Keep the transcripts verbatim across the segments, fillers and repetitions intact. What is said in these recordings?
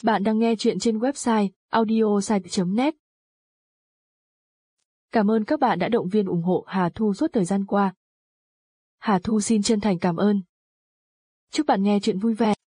Bạn đang nghe chuyện trên website audiosite chấm net. Cảm ơn các bạn đã động viên ủng hộ Hà Thu suốt thời gian qua. Hà Thu xin chân thành cảm ơn. Chúc bạn nghe chuyện vui vẻ.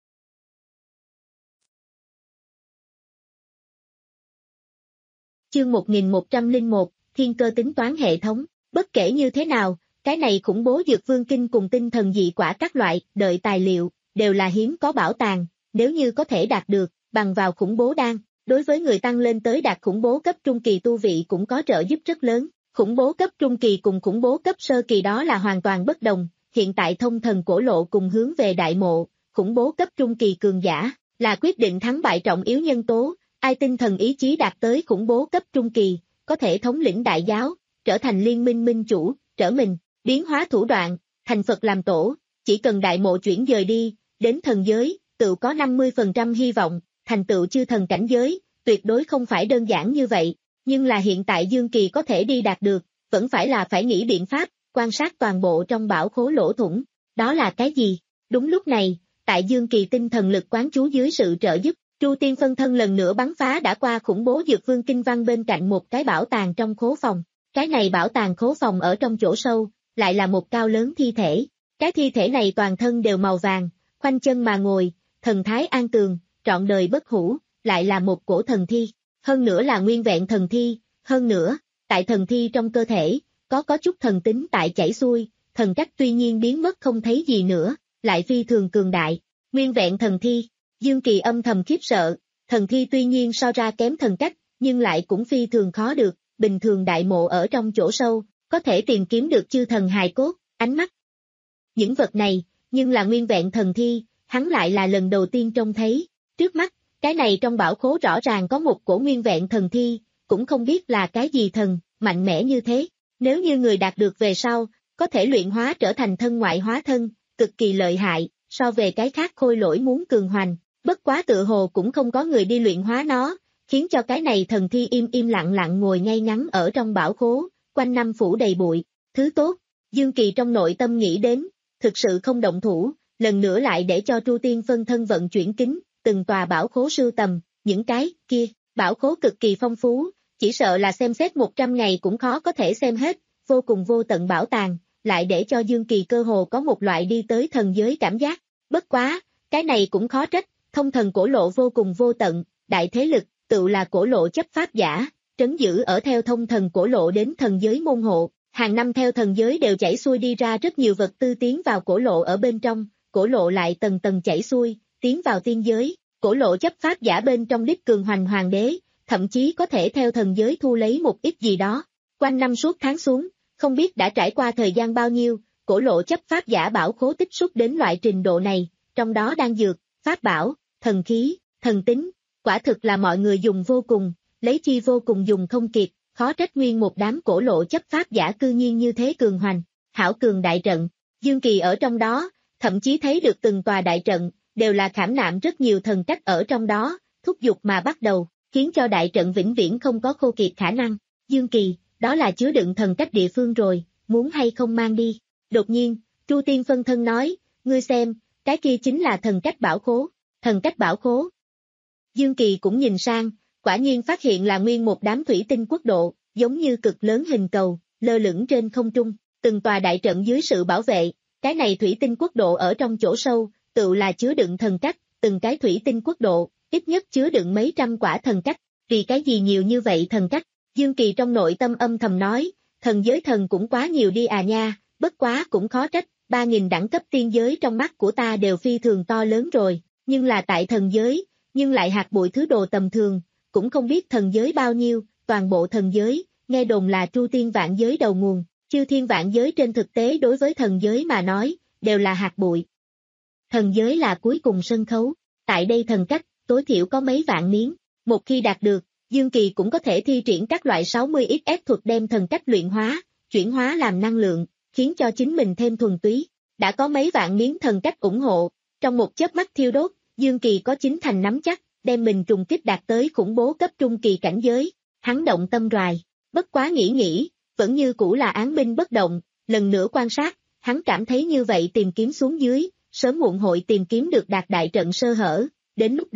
Chương một nghìn một trăm lẻ một, Thiên cơ tính toán hệ thống. Bất kể như thế nào, cái này khủng bố dược vương kinh cùng tinh thần dị quả các loại, đợi tài liệu, đều là hiếm có bảo tàng, nếu như có thể đạt được, bằng vào khủng bố đan, đối với người tăng lên tới đạt khủng bố cấp trung kỳ tu vị cũng có trợ giúp rất lớn. Khủng bố cấp trung kỳ cùng khủng bố cấp sơ kỳ đó là hoàn toàn bất đồng, hiện tại thông thần cổ lộ cùng hướng về đại mộ, khủng bố cấp trung kỳ cường giả, là quyết định thắng bại trọng yếu nhân tố, ai tinh thần ý chí đạt tới khủng bố cấp trung kỳ, có thể thống lĩnh đại giáo, trở thành liên minh minh chủ, trở mình, biến hóa thủ đoạn, thành Phật làm tổ, chỉ cần đại mộ chuyển dời đi, đến thần giới, tự có năm mươi phần trăm hy vọng, thành tựu chư thần cảnh giới, tuyệt đối không phải đơn giản như vậy, nhưng là hiện tại Dương Kỳ có thể đi đạt được, vẫn phải là phải nghĩ biện pháp, quan sát toàn bộ trong bảo khố lỗ thủng, đó là cái gì? Đúng lúc này, tại Dương Kỳ tinh thần lực quán chú dưới sự trợ giúp, Tru Tiên phân thân lần nữa bắn phá đã qua khủng bố dược vương kinh văn bên cạnh một cái bảo tàng trong khố phòng, cái này bảo tàng khố phòng ở trong chỗ sâu, lại là một cao lớn thi thể, cái thi thể này toàn thân đều màu vàng, khoanh chân mà ngồi, thần thái an tường, trọn đời bất hủ, lại là một cổ thần thi, hơn nữa là nguyên vẹn thần thi, hơn nữa, tại thần thi trong cơ thể, có có chút thần tính tại chảy xuôi, thần cách tuy nhiên biến mất không thấy gì nữa, lại phi thường cường đại, nguyên vẹn thần thi, Dương Kỳ âm thầm khiếp sợ, thần thi tuy nhiên so ra kém thần cách, nhưng lại cũng phi thường khó được, bình thường đại mộ ở trong chỗ sâu, có thể tìm kiếm được chư thần hài cốt, ánh mắt. Những vật này, nhưng là nguyên vẹn thần thi, hắn lại là lần đầu tiên trông thấy, trước mắt, cái này trong bảo khố rõ ràng có một cổ nguyên vẹn thần thi, cũng không biết là cái gì thần, mạnh mẽ như thế, nếu như người đạt được về sau, có thể luyện hóa trở thành thân ngoại hóa thân, cực kỳ lợi hại, so về cái khác khôi lỗi muốn cường hoành, bất quá tự hồ cũng không có người đi luyện hóa nó, khiến cho cái này thần thi im im lặng lặng ngồi ngay ngắn ở trong bảo khố, quanh năm phủ đầy bụi, thứ tốt, Dương Kỳ trong nội tâm nghĩ đến, thực sự không động thủ, lần nữa lại để cho Tru Tiên phân thân vận chuyển kính, từng tòa bảo khố sưu tầm, những cái kia, bảo khố cực kỳ phong phú, chỉ sợ là xem xét một trăm ngày cũng khó có thể xem hết, vô cùng vô tận bảo tàng, lại để cho Dương Kỳ cơ hồ có một loại đi tới thần giới cảm giác, bất quá, cái này cũng khó trách, thông thần cổ lộ vô cùng vô tận, đại thế lực, tự là cổ lộ chấp pháp giả, trấn giữ ở theo thông thần cổ lộ đến thần giới môn hộ, hàng năm theo thần giới đều chảy xuôi đi ra rất nhiều vật tư tiến vào cổ lộ ở bên trong, cổ lộ lại tầng tầng chảy xuôi, tiến vào tiên giới, cổ lộ chấp pháp giả bên trong đích cường hoành hoàng đế, thậm chí có thể theo thần giới thu lấy một ít gì đó, quanh năm suốt tháng xuống, không biết đã trải qua thời gian bao nhiêu, cổ lộ chấp pháp giả bảo khố tích xúc đến loại trình độ này, trong đó đang dược, pháp bảo, thần khí, thần tính, quả thực là mọi người dùng vô cùng, lấy chi vô cùng dùng không kịp, khó trách nguyên một đám cổ lộ chấp pháp giả cư nhiên như thế cường hoành, hảo cường đại trận, Dương Kỳ ở trong đó, thậm chí thấy được từng tòa đại trận, đều là khảm nạm rất nhiều thần cách ở trong đó, thúc giục mà bắt đầu, khiến cho đại trận vĩnh viễn không có khô kiệt khả năng, Dương Kỳ, đó là chứa đựng thần cách địa phương rồi, muốn hay không mang đi, đột nhiên, Tru Tiên phân thân nói, ngươi xem, cái kia chính là thần cách bảo khố, thần cách bảo khố. Dương Kỳ cũng nhìn sang, quả nhiên phát hiện là nguyên một đám thủy tinh quốc độ, giống như cực lớn hình cầu, lơ lửng trên không trung, từng tòa đại trận dưới sự bảo vệ, cái này thủy tinh quốc độ ở trong chỗ sâu, tự là chứa đựng thần cách, từng cái thủy tinh quốc độ, ít nhất chứa đựng mấy trăm quả thần cách, vì cái gì nhiều như vậy thần cách, Dương Kỳ trong nội tâm âm thầm nói, thần giới thần cũng quá nhiều đi à nha, bất quá cũng khó trách, ba nghìn đẳng cấp tiên giới trong mắt của ta đều phi thường to lớn rồi, nhưng là tại thần giới, nhưng lại hạt bụi thứ đồ tầm thường, cũng không biết thần giới bao nhiêu, toàn bộ thần giới, nghe đồn là Tru Tiên vạn giới đầu nguồn, chư thiên vạn giới trên thực tế đối với thần giới mà nói, đều là hạt bụi. Thần giới là cuối cùng sân khấu, tại đây thần cách, tối thiểu có mấy vạn miếng, một khi đạt được, Dương Kỳ cũng có thể thi triển các loại sáu mươi x S thuật đem thần cách luyện hóa, chuyển hóa làm năng lượng, khiến cho chính mình thêm thuần túy, đã có mấy vạn miếng thần cách ủng hộ, trong một chớp mắt thiêu đốt, Dương Kỳ có chính thành nắm chắc, đem mình trùng kích đạt tới khủng bố cấp trung kỳ cảnh giới, hắn động tâm roài, bất quá nghĩ nghĩ, vẫn như cũ là án binh bất động, lần nữa quan sát, hắn cảm thấy như vậy tìm kiếm xuống dưới, sớm muộn hội tìm kiếm được đạt đại trận sơ hở, đến lúc đó,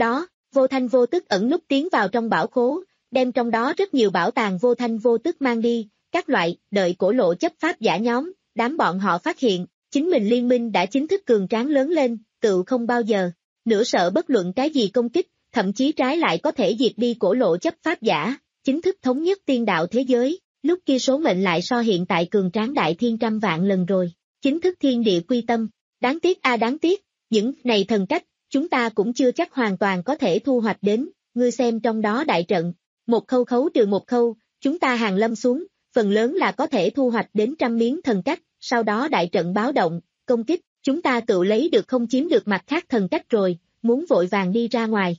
vô thanh vô tức ẩn núp tiến vào trong bảo khố, đem trong đó rất nhiều bảo tàng vô thanh vô tức mang đi, các loại, đợi cổ lộ chấp pháp giả nhóm, đám bọn họ phát hiện, chính mình liên minh đã chính thức cường tráng lớn lên, tự không bao giờ, nửa sợ bất luận cái gì công kích, thậm chí trái lại có thể diệt đi cổ lộ chấp pháp giả, chính thức thống nhất tiên đạo thế giới, lúc kia số mệnh lại so hiện tại cường tráng đại thiên trăm vạn lần rồi, chính thức thiên địa quy tâm, đáng tiếc a đáng tiếc, những này thần cách, chúng ta cũng chưa chắc hoàn toàn có thể thu hoạch đến, ngươi xem trong đó đại trận, một khâu khấu trừ một khâu, chúng ta hàng lâm xuống, phần lớn là có thể thu hoạch đến trăm miếng thần cách, sau đó đại trận báo động, công kích, chúng ta tự lấy được không chiếm được mặt khác thần cách rồi, muốn vội vàng đi ra ngoài.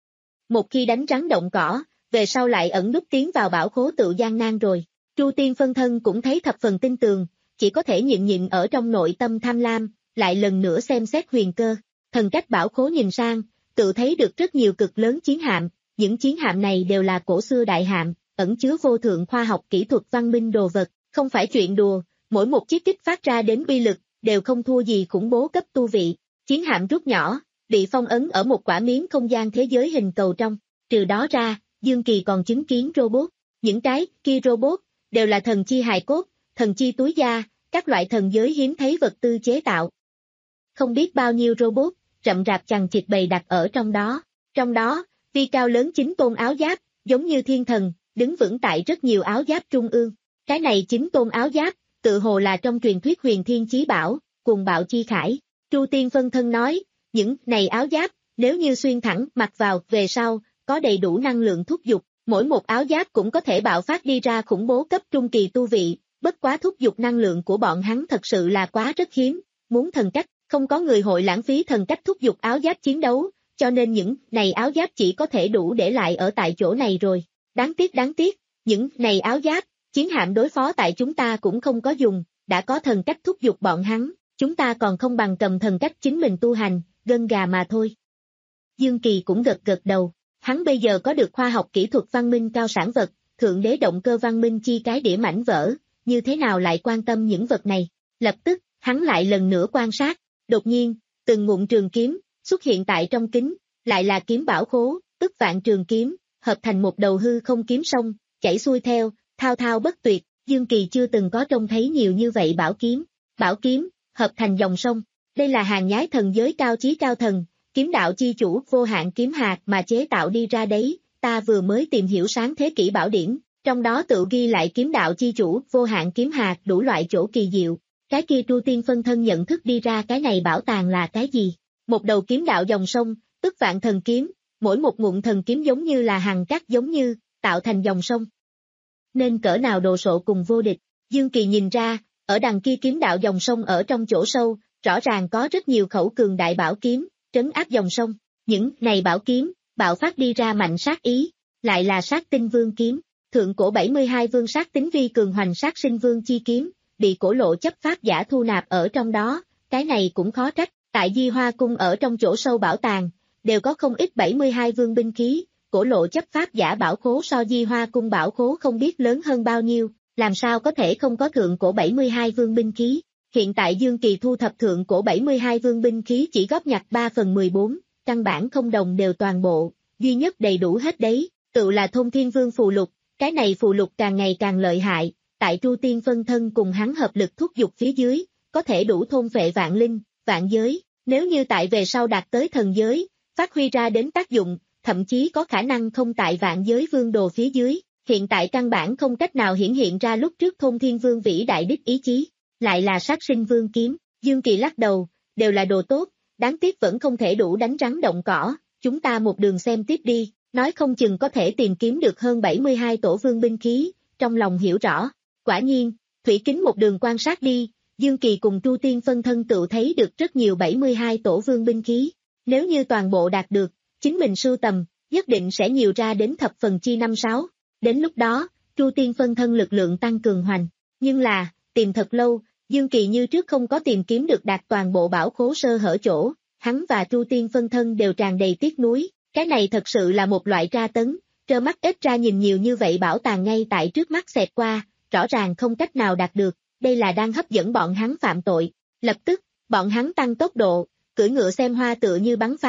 Một khi đánh rắn động cỏ, về sau lại ẩn núp tiến vào bảo khố tự gian nan rồi. Chu Tiên phân thân cũng thấy thập phần tin tường, chỉ có thể nhịn nhịn ở trong nội tâm tham lam, lại lần nữa xem xét huyền cơ. Thần cách bảo khố nhìn sang, tự thấy được rất nhiều cực lớn chiến hạm, những chiến hạm này đều là cổ xưa đại hạm, ẩn chứa vô thượng khoa học kỹ thuật văn minh đồ vật, không phải chuyện đùa, mỗi một chiếc kích phát ra đến uy lực, đều không thua gì khủng bố cấp tu vị. Chiến hạm rút nhỏ, bị phong ấn ở một quả miếng không gian thế giới hình cầu trong, trừ đó ra, Dương Kỳ còn chứng kiến robot, những cái kia robot, đều là thần chi hài cốt, thần chi túi da, các loại thần giới hiếm thấy vật tư chế tạo. Không biết bao nhiêu robot, rậm rạp chằng chịt bày đặt ở trong đó, trong đó, vi cao lớn chính tôn áo giáp, giống như thiên thần, đứng vững tại rất nhiều áo giáp trung ương, cái này chính tôn áo giáp, tự hồ là trong truyền thuyết huyền thiên chí bảo, cùng bạo chi khải, Chu Tiên phân thân nói, những này áo giáp, nếu như xuyên thẳng mặc vào về sau, có đầy đủ năng lượng thúc giục, mỗi một áo giáp cũng có thể bạo phát đi ra khủng bố cấp trung kỳ tu vị, bất quá thúc giục năng lượng của bọn hắn thật sự là quá rất hiếm, muốn thần cách, không có người hội lãng phí thần cách thúc giục áo giáp chiến đấu, cho nên những này áo giáp chỉ có thể đủ để lại ở tại chỗ này rồi, đáng tiếc đáng tiếc, những này áo giáp, chiến hạm đối phó tại chúng ta cũng không có dùng, đã có thần cách thúc giục bọn hắn, chúng ta còn không bằng cầm thần cách chính mình tu hành, gân gà mà thôi. Dương Kỳ cũng gật gật đầu, hắn bây giờ có được khoa học kỹ thuật văn minh cao sản vật, thượng đế động cơ văn minh chi cái đĩa mảnh vỡ, như thế nào lại quan tâm những vật này, lập tức, hắn lại lần nữa quan sát, đột nhiên, từng ngụm trường kiếm, xuất hiện tại trong kính, lại là kiếm bảo khố, tức vạn trường kiếm, hợp thành một đầu hư không kiếm sông, chảy xuôi theo, thao thao bất tuyệt, Dương Kỳ chưa từng có trông thấy nhiều như vậy bảo kiếm, bảo kiếm, hợp thành dòng sông, đây là hàng nhái thần giới cao chí cao thần, kiếm đạo chi chủ vô hạn kiếm hạt mà chế tạo đi ra đấy, ta vừa mới tìm hiểu sáng thế kỷ bảo điển, trong đó tự ghi lại kiếm đạo chi chủ vô hạn kiếm hạt đủ loại chỗ kỳ diệu, cái kia Chu Tiên phân thân nhận thức đi ra cái này bảo tàng là cái gì, một đầu kiếm đạo dòng sông, tức vạn thần kiếm, mỗi một ngụm thần kiếm giống như là hằng cát giống như, tạo thành dòng sông. Nên cỡ nào đồ sộ cùng vô địch, Dương Kỳ nhìn ra, ở đằng kia kiếm đạo dòng sông ở trong chỗ sâu, rõ ràng có rất nhiều khẩu cường đại bảo kiếm, trấn áp dòng sông, những này bảo kiếm, bạo phát đi ra mạnh sát ý, lại là sát tinh vương kiếm, thượng cổ bảy mươi hai vương sát tính vi cường hoành sát sinh vương chi kiếm, bị cổ lộ chấp pháp giả thu nạp ở trong đó, cái này cũng khó trách, tại Di Hoa Cung ở trong chỗ sâu bảo tàng, đều có không ít bảy mươi hai vương binh khí, cổ lộ chấp pháp giả bảo khố so Di Hoa Cung bảo khố không biết lớn hơn bao nhiêu, làm sao có thể không có thượng cổ bảy mươi hai vương binh khí. Hiện tại Dương Kỳ thu thập thượng cổ bảy mươi hai vương binh khí chỉ góp nhặt ba phần mười bốn, căn bản không đồng đều toàn bộ, duy nhất đầy đủ hết đấy, tự là Thôn Thiên Vương phù lục, cái này phù lục càng ngày càng lợi hại, tại Chu Tiên phân thân cùng hắn hợp lực thúc giục phía dưới, có thể đủ thôn vệ vạn linh, vạn giới, nếu như tại về sau đạt tới thần giới, phát huy ra đến tác dụng, thậm chí có khả năng không tại vạn giới vương đồ phía dưới, hiện tại căn bản không cách nào hiển hiện ra lúc trước Thôn Thiên Vương vĩ đại đích ý chí. Lại là sát sinh vương kiếm, Dương Kỳ lắc đầu, đều là đồ tốt, đáng tiếc vẫn không thể đủ đánh rắn động cỏ, chúng ta một đường xem tiếp đi, nói không chừng có thể tìm kiếm được hơn bảy mươi hai tổ vương binh khí, trong lòng hiểu rõ, quả nhiên, thủy kính một đường quan sát đi, Dương Kỳ cùng Chu Tiên phân thân tự thấy được rất nhiều bảy mươi hai tổ vương binh khí, nếu như toàn bộ đạt được, chính mình sưu tầm, nhất định sẽ nhiều ra đến thập phần chi năm sáu, đến lúc đó, Chu Tiên phân thân lực lượng tăng cường hoành, nhưng là, tìm thật lâu, Dương Kỳ như trước không có tìm kiếm được đạt toàn bộ bảo khố sơ hở chỗ, hắn và Chu Tiên phân thân đều tràn đầy tiếc nuối, cái này thật sự là một loại tra tấn, trơ mắt ít ra nhìn nhiều như vậy bảo tàng ngay tại trước mắt xẹt qua, rõ ràng không cách nào đạt được, đây là đang hấp dẫn bọn hắn phạm tội, lập tức, bọn hắn tăng tốc độ, cưỡi ngựa xem hoa tựa như bắn phá,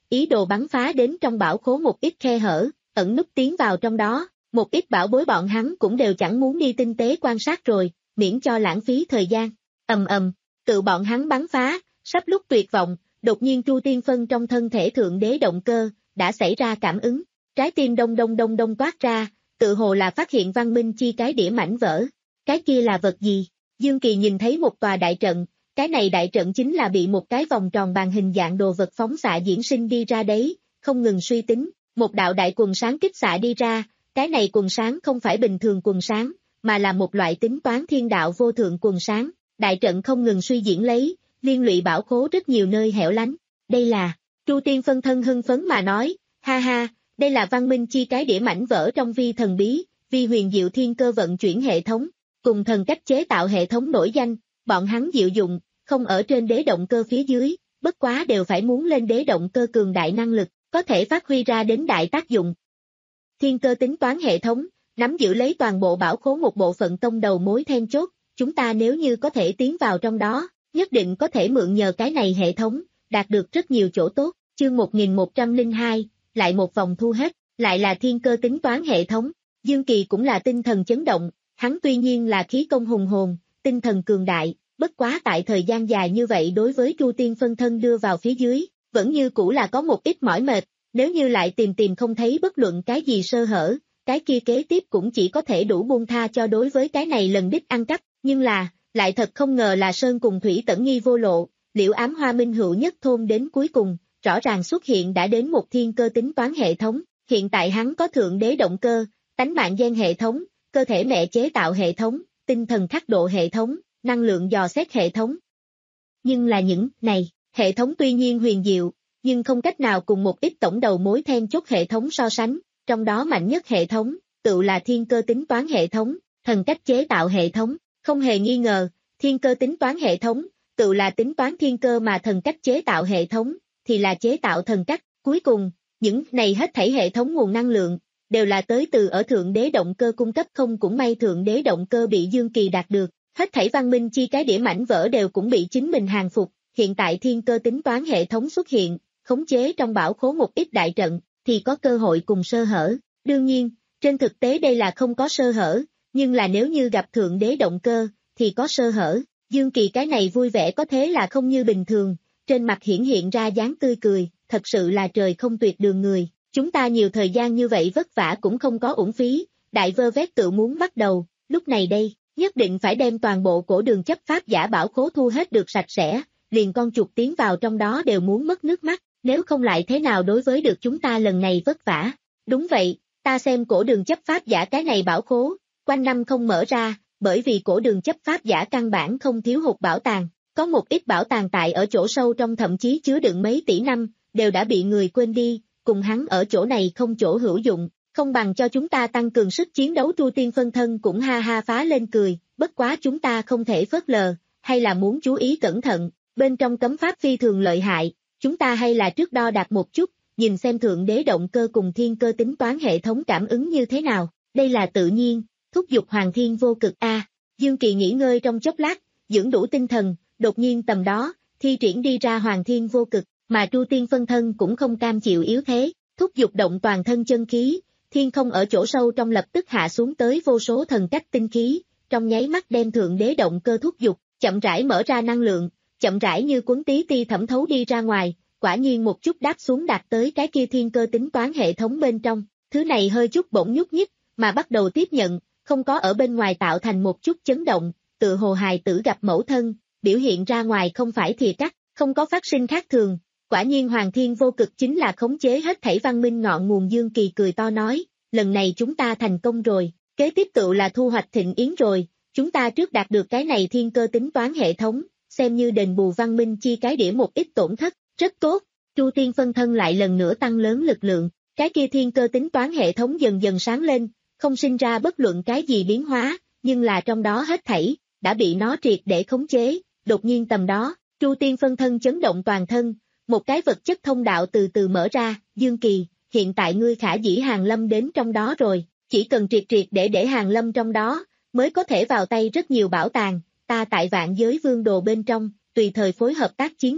ý đồ bắn phá đến trong bảo khố một ít khe hở, ẩn núp tiến vào trong đó, một ít bảo bối bọn hắn cũng đều chẳng muốn đi tinh tế quan sát rồi, miễn cho lãng phí thời gian. Ầm ầm, tự bọn hắn bắn phá, sắp lúc tuyệt vọng, đột nhiên Chu Tiên Phân trong thân thể thượng đế động cơ, đã xảy ra cảm ứng, trái tim đông đông đông đông toát ra, tự hồ là phát hiện văn minh chi cái đĩa mảnh vỡ. Cái kia là vật gì? Dương Kỳ nhìn thấy một tòa đại trận, cái này đại trận chính là bị một cái vòng tròn bàn hình dạng đồ vật phóng xạ diễn sinh đi ra đấy, không ngừng suy tính, một đạo đại quần sáng kích xạ đi ra, cái này quần sáng không phải bình thường quần sáng, mà là một loại tính toán thiên đạo vô thượng quần sáng, đại trận không ngừng suy diễn lấy, liên lụy bảo khố rất nhiều nơi hẻo lánh. Đây là, Chu Tiên Phân thân hưng phấn mà nói, ha ha, đây là văn minh chi cái đĩa mảnh vỡ trong vi thần bí, vi huyền diệu thiên cơ vận chuyển hệ thống, cùng thần cách chế tạo hệ thống nổi danh, bọn hắn diệu dụng, không ở trên đế động cơ phía dưới, bất quá đều phải muốn lên đế động cơ cường đại năng lực, có thể phát huy ra đến đại tác dụng. Thiên cơ tính toán hệ thống, nắm giữ lấy toàn bộ bảo khố một bộ phận tông đầu mối then chốt, chúng ta nếu như có thể tiến vào trong đó, nhất định có thể mượn nhờ cái này hệ thống, đạt được rất nhiều chỗ tốt. Chương một nghìn một trăm lẻ hai, lại một vòng thu hết, lại là thiên cơ tính toán hệ thống, Dương Kỳ cũng là tinh thần chấn động, hắn tuy nhiên là khí công hùng hồn, tinh thần cường đại, bất quá tại thời gian dài như vậy đối với Chu Tiên Phân thân đưa vào phía dưới, vẫn như cũ là có một ít mỏi mệt, nếu như lại tìm tìm không thấy bất luận cái gì sơ hở, cái kia kế tiếp cũng chỉ có thể đủ buông tha cho đối với cái này lần đích ăn cắp, nhưng là, lại thật không ngờ là Sơn cùng Thủy tẩn nghi vô lộ, Liễu Ám Hoa minh hữu nhất thôn đến cuối cùng, rõ ràng xuất hiện đã đến một thiên cơ tính toán hệ thống, hiện tại hắn có thượng đế động cơ, tánh mạng gen hệ thống, cơ thể mẹ chế tạo hệ thống, tinh thần khắc độ hệ thống, năng lượng dò xét hệ thống. Nhưng là những này, hệ thống tuy nhiên huyền diệu, nhưng không cách nào cùng một ít tổng đầu mối then chốt hệ thống so sánh, trong đó mạnh nhất hệ thống, tự là thiên cơ tính toán hệ thống, thần cách chế tạo hệ thống, không hề nghi ngờ, thiên cơ tính toán hệ thống, tự là tính toán thiên cơ mà thần cách chế tạo hệ thống, thì là chế tạo thần cách, cuối cùng, những này hết thảy hệ thống nguồn năng lượng, đều là tới từ ở thượng đế động cơ cung cấp không cũng may thượng đế động cơ bị Dương Kỳ đạt được, hết thảy văn minh chi cái đĩa mảnh vỡ đều cũng bị chính mình hàng phục, hiện tại thiên cơ tính toán hệ thống xuất hiện, khống chế trong bảo khố một ít đại trận, thì có cơ hội cùng sơ hở, đương nhiên, trên thực tế đây là không có sơ hở, nhưng là nếu như gặp thượng đế động cơ, thì có sơ hở, Dương Kỳ cái này vui vẻ có thế là không như bình thường, trên mặt hiển hiện ra dáng tươi cười, thật sự là trời không tuyệt đường người, chúng ta nhiều thời gian như vậy vất vả cũng không có uổng phí, đại vơ vét tự muốn bắt đầu, lúc này đây, nhất định phải đem toàn bộ cổ đường chấp pháp giả bảo khố thu hết được sạch sẽ, liền con chuột tiến vào trong đó đều muốn mất nước mắt, nếu không lại thế nào đối với được chúng ta lần này vất vả, đúng vậy, ta xem cổ đường chấp pháp giả cái này bảo khố, quanh năm không mở ra, bởi vì cổ đường chấp pháp giả căn bản không thiếu hụt bảo tàng, có một ít bảo tàng tại ở chỗ sâu trong thậm chí chứa đựng mấy tỷ năm, đều đã bị người quên đi, cùng hắn ở chỗ này không chỗ hữu dụng, không bằng cho chúng ta tăng cường sức chiến đấu. Chu Tiên Phân thân cũng ha ha phá lên cười, bất quá chúng ta không thể phớt lờ, hay là muốn chú ý cẩn thận, bên trong cấm pháp phi thường lợi hại, chúng ta hay là trước đo đạc một chút, nhìn xem thượng đế động cơ cùng thiên cơ tính toán hệ thống cảm ứng như thế nào, đây là tự nhiên, thúc giục hoàng thiên vô cực a. Dương Kỳ nghỉ ngơi trong chốc lát, dưỡng đủ tinh thần, đột nhiên tầm đó, thi triển đi ra hoàng thiên vô cực, mà Chu Tiên Phân thân cũng không cam chịu yếu thế, thúc giục động toàn thân chân khí, thiên không ở chỗ sâu trong lập tức hạ xuống tới vô số thần cách tinh khí, trong nháy mắt đem thượng đế động cơ thúc giục, chậm rãi mở ra năng lượng, chậm rãi như cuốn tí ti thẩm thấu đi ra ngoài, quả nhiên một chút đáp xuống đạt tới cái kia thiên cơ tính toán hệ thống bên trong, thứ này hơi chút bỗng nhúc nhích, mà bắt đầu tiếp nhận, không có ở bên ngoài tạo thành một chút chấn động, tự hồ hài tử gặp mẫu thân, biểu hiện ra ngoài không phải thìa cắt, không có phát sinh khác thường, quả nhiên hoàng thiên vô cực chính là khống chế hết thảy văn minh ngọn nguồn. Dương Kỳ cười to nói, lần này chúng ta thành công rồi, kế tiếp tự là thu hoạch thịnh yến rồi, chúng ta trước đạt được cái này thiên cơ tính toán hệ thống, xem như đền bù văn minh chi cái đĩa một ít tổn thất, rất tốt. Chu Tiên Phân thân lại lần nữa tăng lớn lực lượng, cái kia thiên cơ tính toán hệ thống dần dần sáng lên, không sinh ra bất luận cái gì biến hóa, nhưng là trong đó hết thảy, đã bị nó triệt để khống chế, đột nhiên tầm đó, Chu Tiên Phân thân chấn động toàn thân, một cái vật chất thông đạo từ từ mở ra, Dương Kỳ, hiện tại ngươi khả dĩ hàng lâm đến trong đó rồi, chỉ cần triệt triệt để để hàng lâm trong đó, mới có thể vào tay rất nhiều bảo tàng, ta tại Vạn Giới Vương Đồ bên trong, tùy thời phối hợp tác chiến ngươi,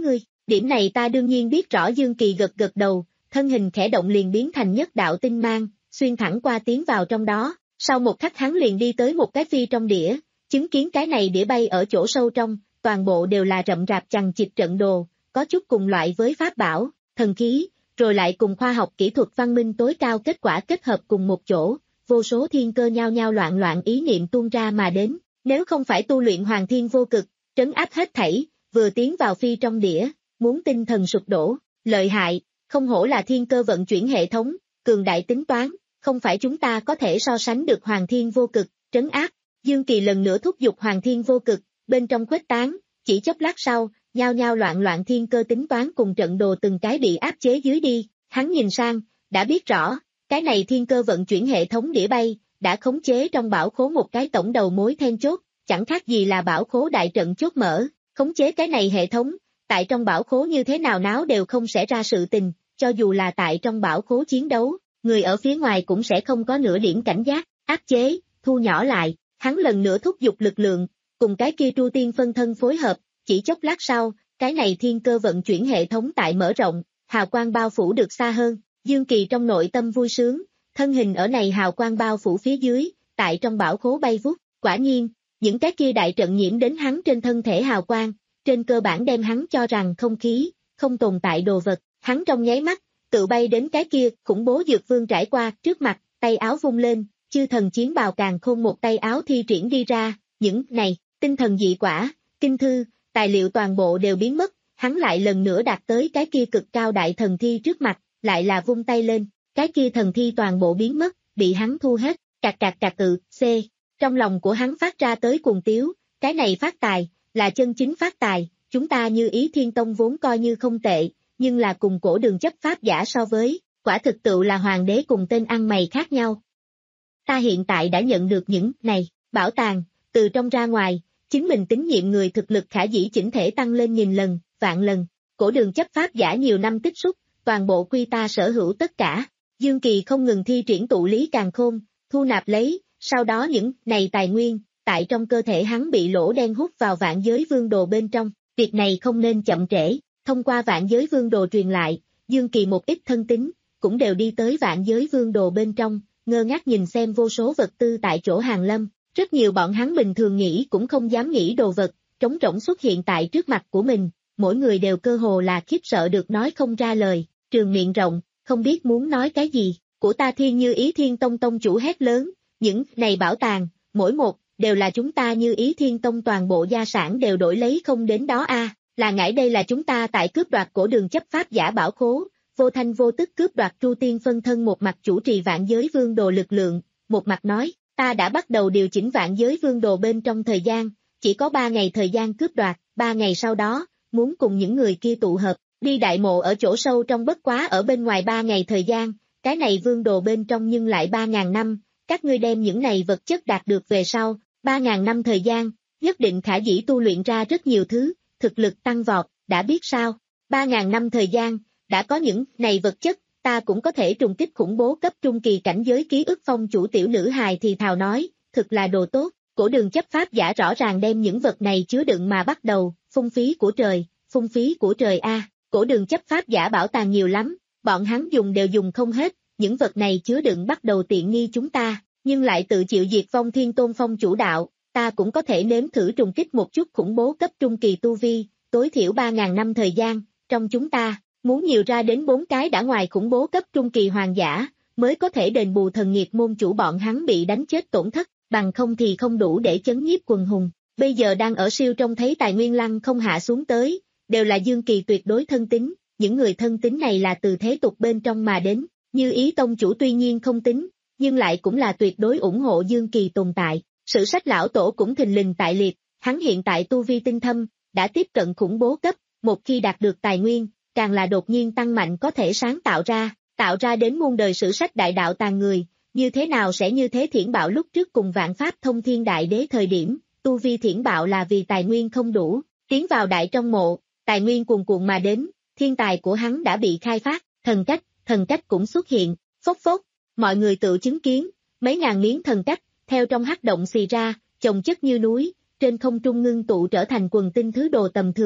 Điểm này ta đương nhiên biết rõ. Dương Kỳ gật gật đầu, thân hình khẽ động liền biến thành nhất đạo tinh mang, xuyên thẳng qua tiến vào trong đó, sau một khắc hắn liền đi tới một cái phi trong đĩa, chứng kiến cái này đĩa bay ở chỗ sâu trong, toàn bộ đều là rậm rạp chằng chịt trận đồ, có chút cùng loại với pháp bảo, thần khí, rồi lại cùng khoa học kỹ thuật văn minh tối cao kết quả kết hợp cùng một chỗ, vô số thiên cơ nhao nhao loạn loạn ý niệm tuôn ra mà đến, nếu không phải tu luyện hoàng thiên vô cực, trấn áp hết thảy, vừa tiến vào phi trong đĩa, muốn tinh thần sụp đổ, lợi hại, không hổ là thiên cơ vận chuyển hệ thống, cường đại tính toán, không phải chúng ta có thể so sánh được hoàng thiên vô cực, trấn áp. Dương Kỳ lần nữa thúc giục hoàng thiên vô cực, bên trong khuếch tán, chỉ chốc lát sau, nhao nhao loạn loạn thiên cơ tính toán cùng trận đồ từng cái bị áp chế dưới đi, hắn nhìn sang, đã biết rõ, cái này thiên cơ vận chuyển hệ thống đĩa bay, đã khống chế trong bảo khố một cái tổng đầu mối then chốt, chẳng khác gì là bảo khố đại trận chốt mở, khống chế cái này hệ thống, tại trong bảo khố như thế nào náo đều không sẽ ra sự tình, cho dù là tại trong bảo khố chiến đấu, người ở phía ngoài cũng sẽ không có nửa điểm cảnh giác, áp chế, thu nhỏ lại, hắn lần nữa thúc giục lực lượng, cùng cái kia Tru Tiên phân thân phối hợp, chỉ chốc lát sau, cái này thiên cơ vận chuyển hệ thống tại mở rộng, hào quang bao phủ được xa hơn, Dương Kỳ trong nội tâm vui sướng, thân hình ở này hào quang bao phủ phía dưới, tại trong bảo khố bay vút, quả nhiên, những cái kia đại trận nhiễm đến hắn trên thân thể hào quang, trên cơ bản đem hắn cho rằng không khí, không tồn tại đồ vật, hắn trong nháy mắt, tự bay đến cái kia, khủng bố dược vương trải qua, trước mặt, tay áo vung lên, chư thần chiến bào càng khôn một tay áo thi triển đi ra, những này, tinh thần dị quả, kinh thư, tài liệu toàn bộ đều biến mất, hắn lại lần nữa đạt tới cái kia cực cao đại thần thi trước mặt, lại là vung tay lên, cái kia thần thi toàn bộ biến mất, bị hắn thu hết, cạc cạc cạc cự, c. Trong lòng của hắn phát ra tới cuồng tiếu, cái này phát tài, là chân chính phát tài, chúng ta Như Ý Thiên Tông vốn coi như không tệ, nhưng là cùng cổ đường chấp pháp giả so với, quả thực tự là hoàng đế cùng tên ăn mày khác nhau. Ta hiện tại đã nhận được những này, bảo tàng, từ trong ra ngoài, chính mình tín nhiệm người thực lực khả dĩ chỉnh thể tăng lên nghìn lần, vạn lần, cổ đường chấp pháp giả nhiều năm tích xúc, toàn bộ quy ta sở hữu tất cả, Dương Kỳ không ngừng thi triển tụ lý càn khôn, thu nạp lấy, sau đó những này tài nguyên, tại trong cơ thể hắn bị lỗ đen hút vào vạn giới vương đồ bên trong, việc này không nên chậm trễ, thông qua vạn giới vương đồ truyền lại, Dương Kỳ một ít thân tín, cũng đều đi tới vạn giới vương đồ bên trong, ngơ ngác nhìn xem vô số vật tư tại chỗ hàng lâm, rất nhiều bọn hắn bình thường nghĩ cũng không dám nghĩ đồ vật, trống rỗng xuất hiện tại trước mặt của mình, mỗi người đều cơ hồ là khiếp sợ được nói không ra lời, trường miệng rộng, không biết muốn nói cái gì, của ta Thiên Như Ý Thiên Tông tông chủ hét lớn, những này bảo tàng, mỗi một, đều là chúng ta Như Ý Thiên Tông toàn bộ gia sản đều đổi lấy không đến đó a, à, là ngại đây là chúng ta tại cướp đoạt cổ đường chấp pháp giả bảo khố, vô thanh vô tức cướp đoạt Tru Tiên phân thân một mặt chủ trì vạn giới vương đồ lực lượng, một mặt nói, ta đã bắt đầu điều chỉnh vạn giới vương đồ bên trong thời gian, chỉ có ba ngày thời gian cướp đoạt, ba ngày sau đó, muốn cùng những người kia tụ hợp, đi đại mộ ở chỗ sâu trong bất quá ở bên ngoài ba ngày thời gian, cái này vương đồ bên trong nhưng lại ba ngàn năm, các ngươi đem những này vật chất đạt được về sau, ba ngàn năm thời gian, nhất định khả dĩ tu luyện ra rất nhiều thứ, thực lực tăng vọt, đã biết sao, ba ngàn năm thời gian, đã có những này vật chất, ta cũng có thể trùng kích khủng bố cấp trung kỳ cảnh giới ký ức phong chủ tiểu nữ hài thì thào nói, thực là đồ tốt, cổ đường chấp pháp giả rõ ràng đem những vật này chứa đựng mà bắt đầu, phung phí của trời, phung phí của trời a, cổ đường chấp pháp giả bảo tàng nhiều lắm, bọn hắn dùng đều dùng không hết, những vật này chứa đựng bắt đầu tiện nghi chúng ta, nhưng lại tự chịu diệt vong thiên tôn phong chủ đạo, ta cũng có thể nếm thử trùng kích một chút khủng bố cấp trung kỳ tu vi, tối thiểu ba ngàn năm thời gian, trong chúng ta, muốn nhiều ra đến bốn cái đã ngoài khủng bố cấp trung kỳ hoàng giả, mới có thể đền bù thần nghiệt môn chủ bọn hắn bị đánh chết tổn thất, bằng không thì không đủ để chấn nhiếp quần hùng, bây giờ đang ở siêu trông thấy tài nguyên lăng không hạ xuống tới, đều là Dương Kỳ tuyệt đối thân tín, những người thân tín này là từ thế tục bên trong mà đến, Như Ý tông chủ tuy nhiên không tín, nhưng lại cũng là tuyệt đối ủng hộ Dương Kỳ tồn tại, sử sách lão tổ cũng thình lình tại liệt, hắn hiện tại tu vi tinh thâm, đã tiếp cận khủng bố cấp, một khi đạt được tài nguyên, càng là đột nhiên tăng mạnh có thể sáng tạo ra, tạo ra đến muôn đời sử sách đại đạo tàn người, như thế nào sẽ như thế Thiển Bảo lúc trước cùng vạn pháp thông thiên đại đế thời điểm, tu vi Thiển Bảo là vì tài nguyên không đủ, tiến vào đại trong mộ, tài nguyên cuồn cuộn mà đến, thiên tài của hắn đã bị khai phát, thần cách, thần cách cũng xuất hiện, phốc phốc, mọi người tự chứng kiến, mấy ngàn miếng thần cách, theo trong hắc động xì ra, chồng chất như núi, trên không trung ngưng tụ trở thành quần tinh thứ đồ tầm thường,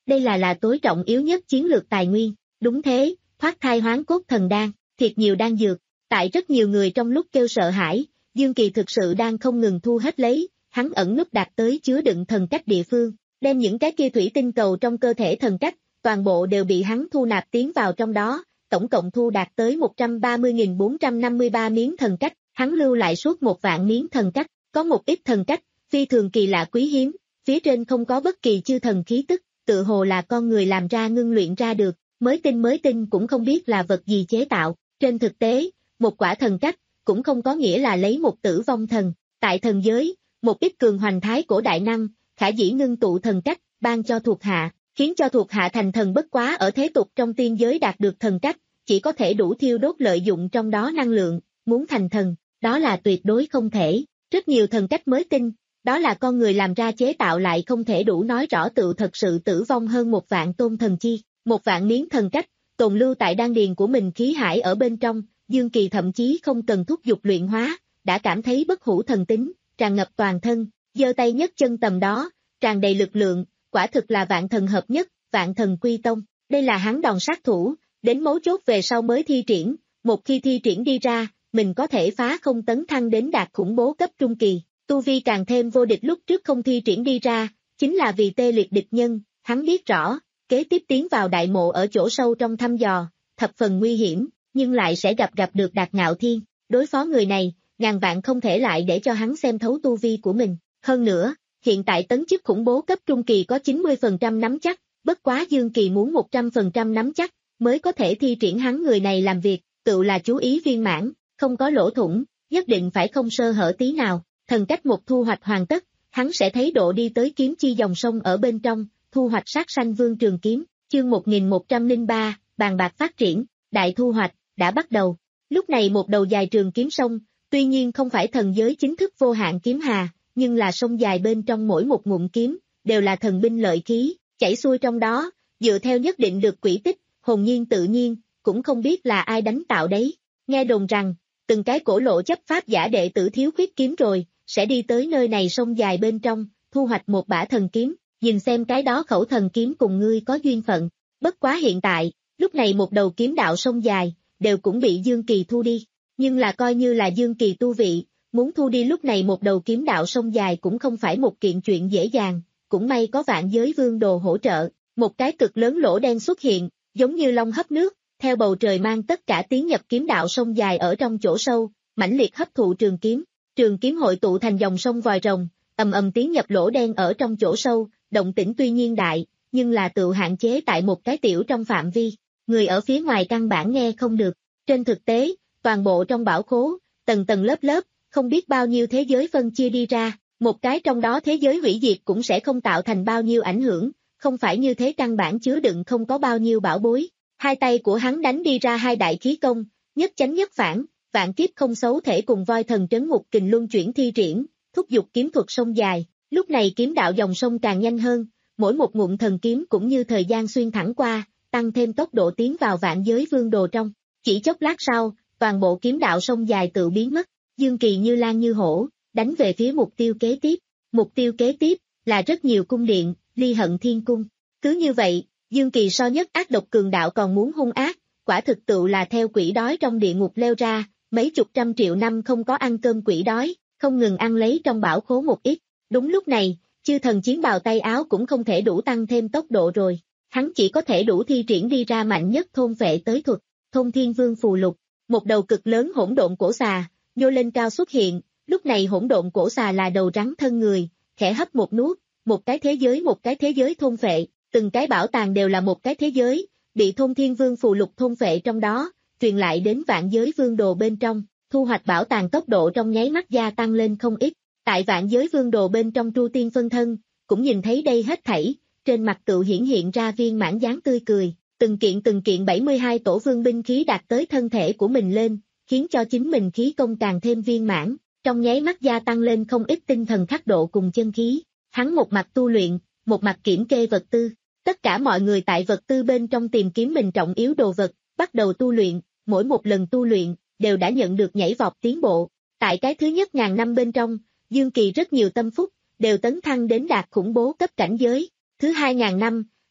Đây là là tối trọng yếu nhất chiến lược tài nguyên. Đúng thế, thoát thai hoán cốt thần đan, thiệt nhiều đan dược. Tại rất nhiều người trong lúc kêu sợ hãi, Dương Kỳ thực sự đang không ngừng thu hết lấy, hắn ẩn núp đạt tới chứa đựng thần cách địa phương, đem những cái kia thủy tinh cầu trong cơ thể thần cách, toàn bộ đều bị hắn thu nạp tiến vào trong đó, tổng cộng thu đạt tới một trăm ba mươi nghìn bốn trăm năm mươi ba miếng thần cách, hắn lưu lại suốt một vạn miếng thần cách, có một ít thần cách, phi thường kỳ lạ quý hiếm, phía trên không có bất kỳ chư thần khí tức, tự hồ là con người làm ra ngưng luyện ra được, mới tinh mới tinh cũng không biết là vật gì chế tạo, trên thực tế, một quả thần cách, cũng không có nghĩa là lấy một tử vong thần, tại thần giới, một ít cường hoành thái cổ đại năng, khả dĩ ngưng tụ thần cách, ban cho thuộc hạ, khiến cho thuộc hạ thành thần bất quá ở thế tục trong tiên giới đạt được thần cách, chỉ có thể đủ thiêu đốt lợi dụng trong đó năng lượng, muốn thành thần, đó là tuyệt đối không thể, rất nhiều thần cách mới tinh, đó là con người làm ra chế tạo lại không thể đủ nói rõ tự thật sự tử vong hơn một vạn tôn thần chi, một vạn miếng thần cách, tồn lưu tại đan điền của mình khí hải ở bên trong, Dương Kỳ thậm chí không cần thúc giục luyện hóa, đã cảm thấy bất hủ thần tính, tràn ngập toàn thân, giơ tay nhấc chân tầm đó, tràn đầy lực lượng, quả thực là vạn thần hợp nhất, vạn thần quy tông, đây là hắn đòn sát thủ, đến mấu chốt về sau mới thi triển, một khi thi triển đi ra, mình có thể phá không tấn thăng đến đạt khủng bố cấp trung kỳ, tu vi càng thêm vô địch lúc trước không thi triển đi ra, chính là vì tê liệt địch nhân, hắn biết rõ, kế tiếp tiến vào đại mộ ở chỗ sâu trong thăm dò, thập phần nguy hiểm, nhưng lại sẽ gặp gặp được Đạt Ngạo Thiên, đối phó người này, ngàn vạn không thể lại để cho hắn xem thấu tu vi của mình, hơn nữa, hiện tại tấn chức khủng bố cấp trung kỳ có chín mươi phần trăm nắm chắc, bất quá Dương Kỳ muốn một trăm phần trăm nắm chắc, mới có thể thi triển hắn người này làm việc, tự là chú ý viên mãn, không có lỗ thủng, nhất định phải không sơ hở tí nào, thần cách một thu hoạch hoàn tất, hắn sẽ thấy độ đi tới kiếm chi dòng sông ở bên trong, thu hoạch sát sanh vương trường kiếm, chương một nghìn một trăm lẻ ba, bàn bạc phát triển, đại thu hoạch, đã bắt đầu, lúc này một đầu dài trường kiếm sông, tuy nhiên không phải thần giới chính thức vô hạn kiếm hà, nhưng là sông dài bên trong mỗi một ngụm kiếm, đều là thần binh lợi khí, chảy xuôi trong đó, dựa theo nhất định được quỹ tích, hồn nhiên tự nhiên, cũng không biết là ai đánh tạo đấy. Nghe đồn rằng, từng cái cổ lộ chấp pháp giả đệ tử thiếu khuyết kiếm rồi, sẽ đi tới nơi này sông dài bên trong, thu hoạch một bả thần kiếm, nhìn xem cái đó khẩu thần kiếm cùng ngươi có duyên phận. Bất quá hiện tại, lúc này một đầu kiếm đạo sông dài, đều cũng bị Dương Kỳ thu đi, nhưng là coi như là Dương Kỳ tu vị, muốn thu đi lúc này một đầu kiếm đạo sông dài cũng không phải một kiện chuyện dễ dàng, cũng may có vạn giới vương đồ hỗ trợ, một cái cực lớn lỗ đen xuất hiện, giống như long hấp nước, theo bầu trời mang tất cả tiến nhập kiếm đạo sông dài ở trong chỗ sâu, mãnh liệt hấp thụ trường kiếm, trường kiếm hội tụ thành dòng sông vòi rồng, ầm ầm tiến nhập lỗ đen ở trong chỗ sâu, động tĩnh tuy nhiên đại, nhưng là tự hạn chế tại một cái tiểu trong phạm vi, người ở phía ngoài căn bản nghe không được, trên thực tế, toàn bộ trong bảo khố, tầng tầng lớp lớp, không biết bao nhiêu thế giới phân chia đi ra, một cái trong đó thế giới hủy diệt cũng sẽ không tạo thành bao nhiêu ảnh hưởng, không phải như thế căn bản chứa đựng không có bao nhiêu bảo bối. Hai tay của hắn đánh đi ra hai đại khí công, nhất chánh nhất phản, vạn kiếp không xấu thể cùng voi thần trấn ngục kình luân chuyển thi triển, thúc giục kiếm thuật sông dài, lúc này kiếm đạo dòng sông càng nhanh hơn, mỗi một ngụm thần kiếm cũng như thời gian xuyên thẳng qua, tăng thêm tốc độ tiến vào vạn giới vương đồ trong. Chỉ chốc lát sau, toàn bộ kiếm đạo sông dài tự biến mất, Dương Kỳ như lan như hổ, đánh về phía mục tiêu kế tiếp. Mục tiêu kế tiếp là rất nhiều cung điện, Ly Hận Thiên Cung. Cứ như vậy, Dương Kỳ so nhất ác độc cường đạo còn muốn hung ác, quả thực tự là theo quỷ đói trong địa ngục leo ra, mấy chục trăm triệu năm không có ăn cơm quỷ đói, không ngừng ăn lấy trong bảo khố một ít. Đúng lúc này, chư thần chiến bào tay áo cũng không thể đủ tăng thêm tốc độ rồi, hắn chỉ có thể đủ thi triển đi ra mạnh nhất thôn vệ tới thuật, Thôn Thiên Vương phù lục, một đầu cực lớn hỗn độn cổ xà, nhô lên cao xuất hiện, lúc này hỗn độn cổ xà là đầu rắn thân người, khẽ hấp một nuốt, một cái thế giới một cái thế giới thôn phệ, từng cái bảo tàng đều là một cái thế giới, bị Thôn Thiên Vương phù lục thôn phệ trong đó, truyền lại đến vạn giới vương đồ bên trong, thu hoạch bảo tàng tốc độ trong nháy mắt gia tăng lên không ít, tại vạn giới vương đồ bên trong Tru Tiên phân thân, cũng nhìn thấy đây hết thảy, trên mặt tự hiển hiện ra viên mãn dáng tươi cười, từng kiện từng kiện bảy mươi hai tổ vương binh khí đạt tới thân thể của mình lên, khiến cho chính mình khí công càng thêm viên mãn, trong nháy mắt gia tăng lên không ít tinh thần khắc độ cùng chân khí, hắn một mặt tu luyện, một mặt kiểm kê vật tư, tất cả mọi người tại vật tư bên trong tìm kiếm mình trọng yếu đồ vật, bắt đầu tu luyện, mỗi một lần tu luyện, đều đã nhận được nhảy vọt tiến bộ, tại cái thứ nhất ngàn năm bên trong, Dương Kỳ rất nhiều tâm phúc, đều tấn thăng đến đạt khủng bố cấp cảnh giới, thứ hai ngàn năm,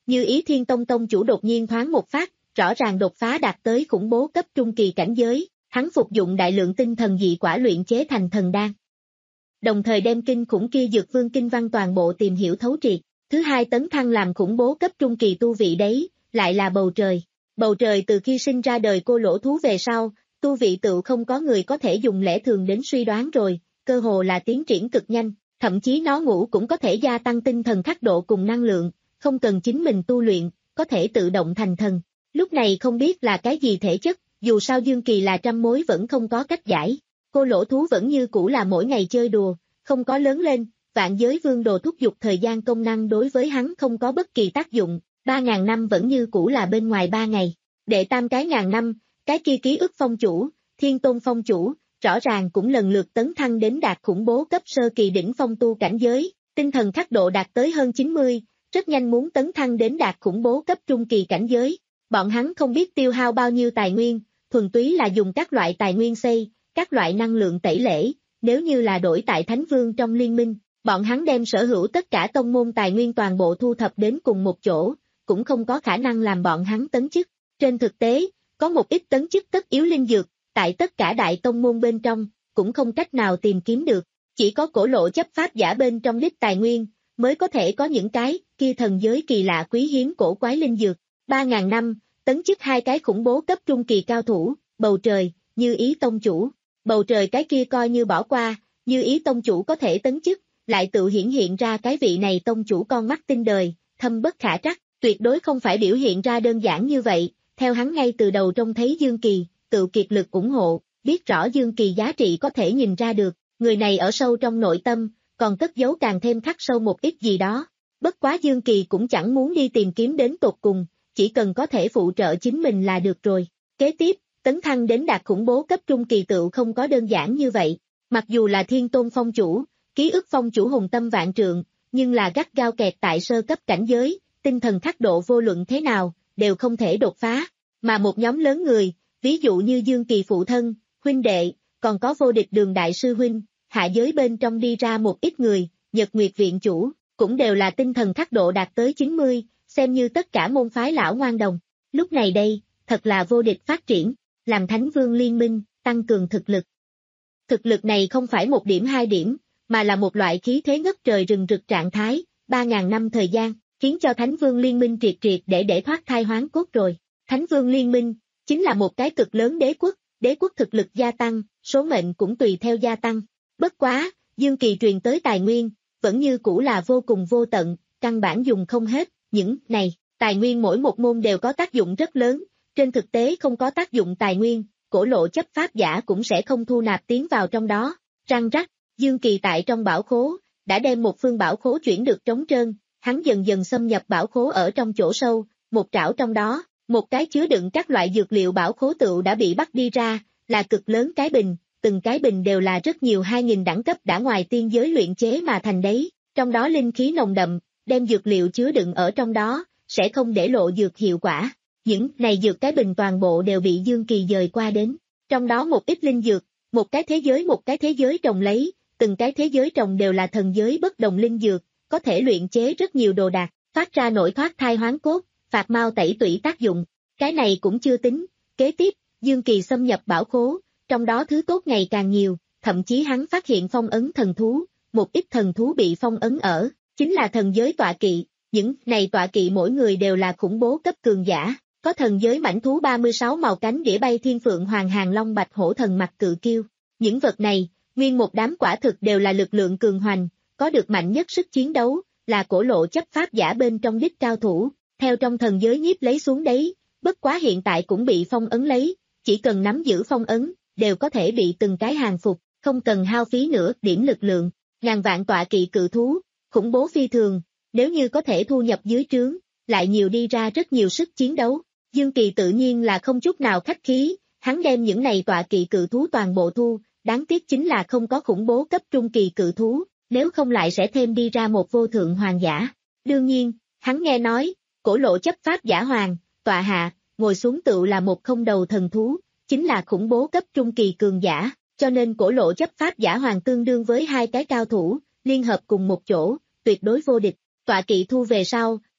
Như ý Thiên Tông Tông chủ đột nhiên thoáng một phát, rõ ràng đột phá đạt tới khủng bố cấp trung kỳ cảnh giới, hắn phục dụng đại lượng tinh thần dị quả luyện chế thành thần đan. Đồng thời đem kinh khủng kia dược vương kinh văn toàn bộ tìm hiểu thấu triệt, thứ hai tấn thăng làm khủng bố cấp trung kỳ tu vị đấy, lại là bầu trời. Bầu trời từ khi sinh ra đời cô lỗ thú về sau, tu vị tự không có người có thể dùng lẽ thường đến suy đoán rồi, cơ hồ là tiến triển cực nhanh, thậm chí nó ngủ cũng có thể gia tăng tinh thần khắc độ cùng năng lượng, không cần chính mình tu luyện, có thể tự động thành thần. Lúc này không biết là cái gì thể chất, dù sao Dương Kỳ là trăm mối vẫn không có cách giải. Cô lỗ thú vẫn như cũ là mỗi ngày chơi đùa, không có lớn lên, vạn giới vương đồ thúc giục thời gian công năng đối với hắn không có bất kỳ tác dụng, ba ngàn năm vẫn như cũ là bên ngoài ba ngày. Đệ tam cái ngàn năm, cái kia ký ức phong chủ, thiên tôn phong chủ, rõ ràng cũng lần lượt tấn thăng đến đạt khủng bố cấp sơ kỳ đỉnh phong tu cảnh giới, tinh thần khắc độ đạt tới hơn chín mươi, rất nhanh muốn tấn thăng đến đạt khủng bố cấp trung kỳ cảnh giới. Bọn hắn không biết tiêu hao bao nhiêu tài nguyên, thuần túy là dùng các loại tài nguyên xây, các loại năng lượng tẩy lễ, nếu như là đổi tại Thánh Vương trong liên minh, bọn hắn đem sở hữu tất cả tông môn tài nguyên toàn bộ thu thập đến cùng một chỗ, cũng không có khả năng làm bọn hắn tấn chức. Trên thực tế, có một ít tấn chức tất yếu linh dược, tại tất cả đại tông môn bên trong, cũng không cách nào tìm kiếm được, chỉ có cổ lộ chấp pháp giả bên trong đích tài nguyên, mới có thể có những cái kia thần giới kỳ lạ quý hiếm cổ quái linh dược. Ba ngàn năm, tấn chức hai cái khủng bố cấp trung kỳ cao thủ, bầu trời, Như ý tông chủ. Bầu trời cái kia coi như bỏ qua, Như ý tông chủ có thể tấn chức, lại tự hiển hiện ra cái vị này tông chủ con mắt tinh đời, thâm bất khả trắc, tuyệt đối không phải biểu hiện ra đơn giản như vậy, theo hắn ngay từ đầu trông thấy Dương Kỳ, tự kiệt lực ủng hộ, biết rõ Dương Kỳ giá trị có thể nhìn ra được, người này ở sâu trong nội tâm, còn cất giấu càng thêm khắc sâu một ít gì đó. Bất quá Dương Kỳ cũng chẳng muốn đi tìm kiếm đến tột cùng, chỉ cần có thể phụ trợ chính mình là được rồi. Kế tiếp, tấn thăng đến đạt khủng bố cấp trung kỳ tựu không có đơn giản như vậy, mặc dù là thiên tôn phong chủ, ký ức phong chủ hùng tâm vạn trượng, nhưng là gắt gao kẹt tại sơ cấp cảnh giới, tinh thần khắc độ vô luận thế nào, đều không thể đột phá, mà một nhóm lớn người, ví dụ như Dương Kỳ phụ thân, huynh đệ, còn có vô địch Đường đại sư huynh, hạ giới bên trong đi ra một ít người, Nhật Nguyệt viện chủ, cũng đều là tinh thần khắc độ đạt tới chín mươi, xem như tất cả môn phái lão ngoan đồng. Lúc này đây, thật là vô địch phát triển, làm Thánh Vương liên minh, tăng cường thực lực. Thực lực này không phải một điểm hai điểm, mà là một loại khí thế ngất trời rừng rực trạng thái, ba ngàn năm thời gian, khiến cho Thánh Vương liên minh triệt triệt để để thoát thai hoán cốt rồi. Thánh Vương liên minh, chính là một cái cực lớn đế quốc, đế quốc thực lực gia tăng, số mệnh cũng tùy theo gia tăng. Bất quá, Dương Kỳ truyền tới tài nguyên, vẫn như cũ là vô cùng vô tận, căn bản dùng không hết, những này, tài nguyên mỗi một môn đều có tác dụng rất lớn, trên thực tế không có tác dụng tài nguyên, cổ lộ chấp pháp giả cũng sẽ không thu nạp tiến vào trong đó. Răng rắc, Dương Kỳ tại trong bảo khố, đã đem một phương bảo khố chuyển được trống trơn, hắn dần dần xâm nhập bảo khố ở trong chỗ sâu, một trảo trong đó, một cái chứa đựng các loại dược liệu bảo khố tựu đã bị bắt đi ra, là cực lớn cái bình, từng cái bình đều là rất nhiều hai nghìn đẳng cấp đã ngoài tiên giới luyện chế mà thành đấy, trong đó linh khí nồng đậm, đem dược liệu chứa đựng ở trong đó, sẽ không để lộ dược hiệu quả. Những này dược cái bình toàn bộ đều bị Dương Kỳ dời qua đến, trong đó một ít linh dược, một cái thế giới một cái thế giới trồng lấy, từng cái thế giới trồng đều là thần giới bất đồng linh dược, có thể luyện chế rất nhiều đồ đạc, phát ra nổi thoát thai hoán cốt, phạt mau tẩy tủy tác dụng. Cái này cũng chưa tính, kế tiếp, Dương Kỳ xâm nhập bảo khố, trong đó thứ tốt ngày càng nhiều, thậm chí hắn phát hiện phong ấn thần thú, một ít thần thú bị phong ấn ở, chính là thần giới tọa kỵ, những này tọa kỵ mỗi người đều là khủng bố cấp cường giả, có thần giới mãnh thú ba mươi sáu màu cánh đĩa bay thiên phượng hoàng hàng long bạch hổ thần mặt cự kiêu, những vật này, nguyên một đám quả thực đều là lực lượng cường hoành, có được mạnh nhất sức chiến đấu, là cổ lộ chấp pháp giả bên trong đích cao thủ, theo trong thần giới nhiếp lấy xuống đấy, bất quá hiện tại cũng bị phong ấn lấy, chỉ cần nắm giữ phong ấn, đều có thể bị từng cái hàng phục, không cần hao phí nữa điểm lực lượng, ngàn vạn tọa kỵ cự thú, khủng bố phi thường, nếu như có thể thu nhập dưới trướng, lại nhiều đi ra rất nhiều sức chiến đấu. Dương Kỳ tự nhiên là không chút nào khách khí, hắn đem những này tọa kỵ cự thú toàn bộ thu, đáng tiếc chính là không có khủng bố cấp trung kỳ cự thú, nếu không lại sẽ thêm đi ra một vô thượng hoàng giả. Đương nhiên, hắn nghe nói, cổ lộ chấp pháp giả hoàng, tọa hạ, ngồi xuống tựu là một không đầu thần thú, chính là khủng bố cấp trung kỳ cường giả, cho nên cổ lộ chấp pháp giả hoàng tương đương với hai cái cao thủ, liên hợp cùng một chỗ, tuyệt đối vô địch. Tọa kỵ thu về sau,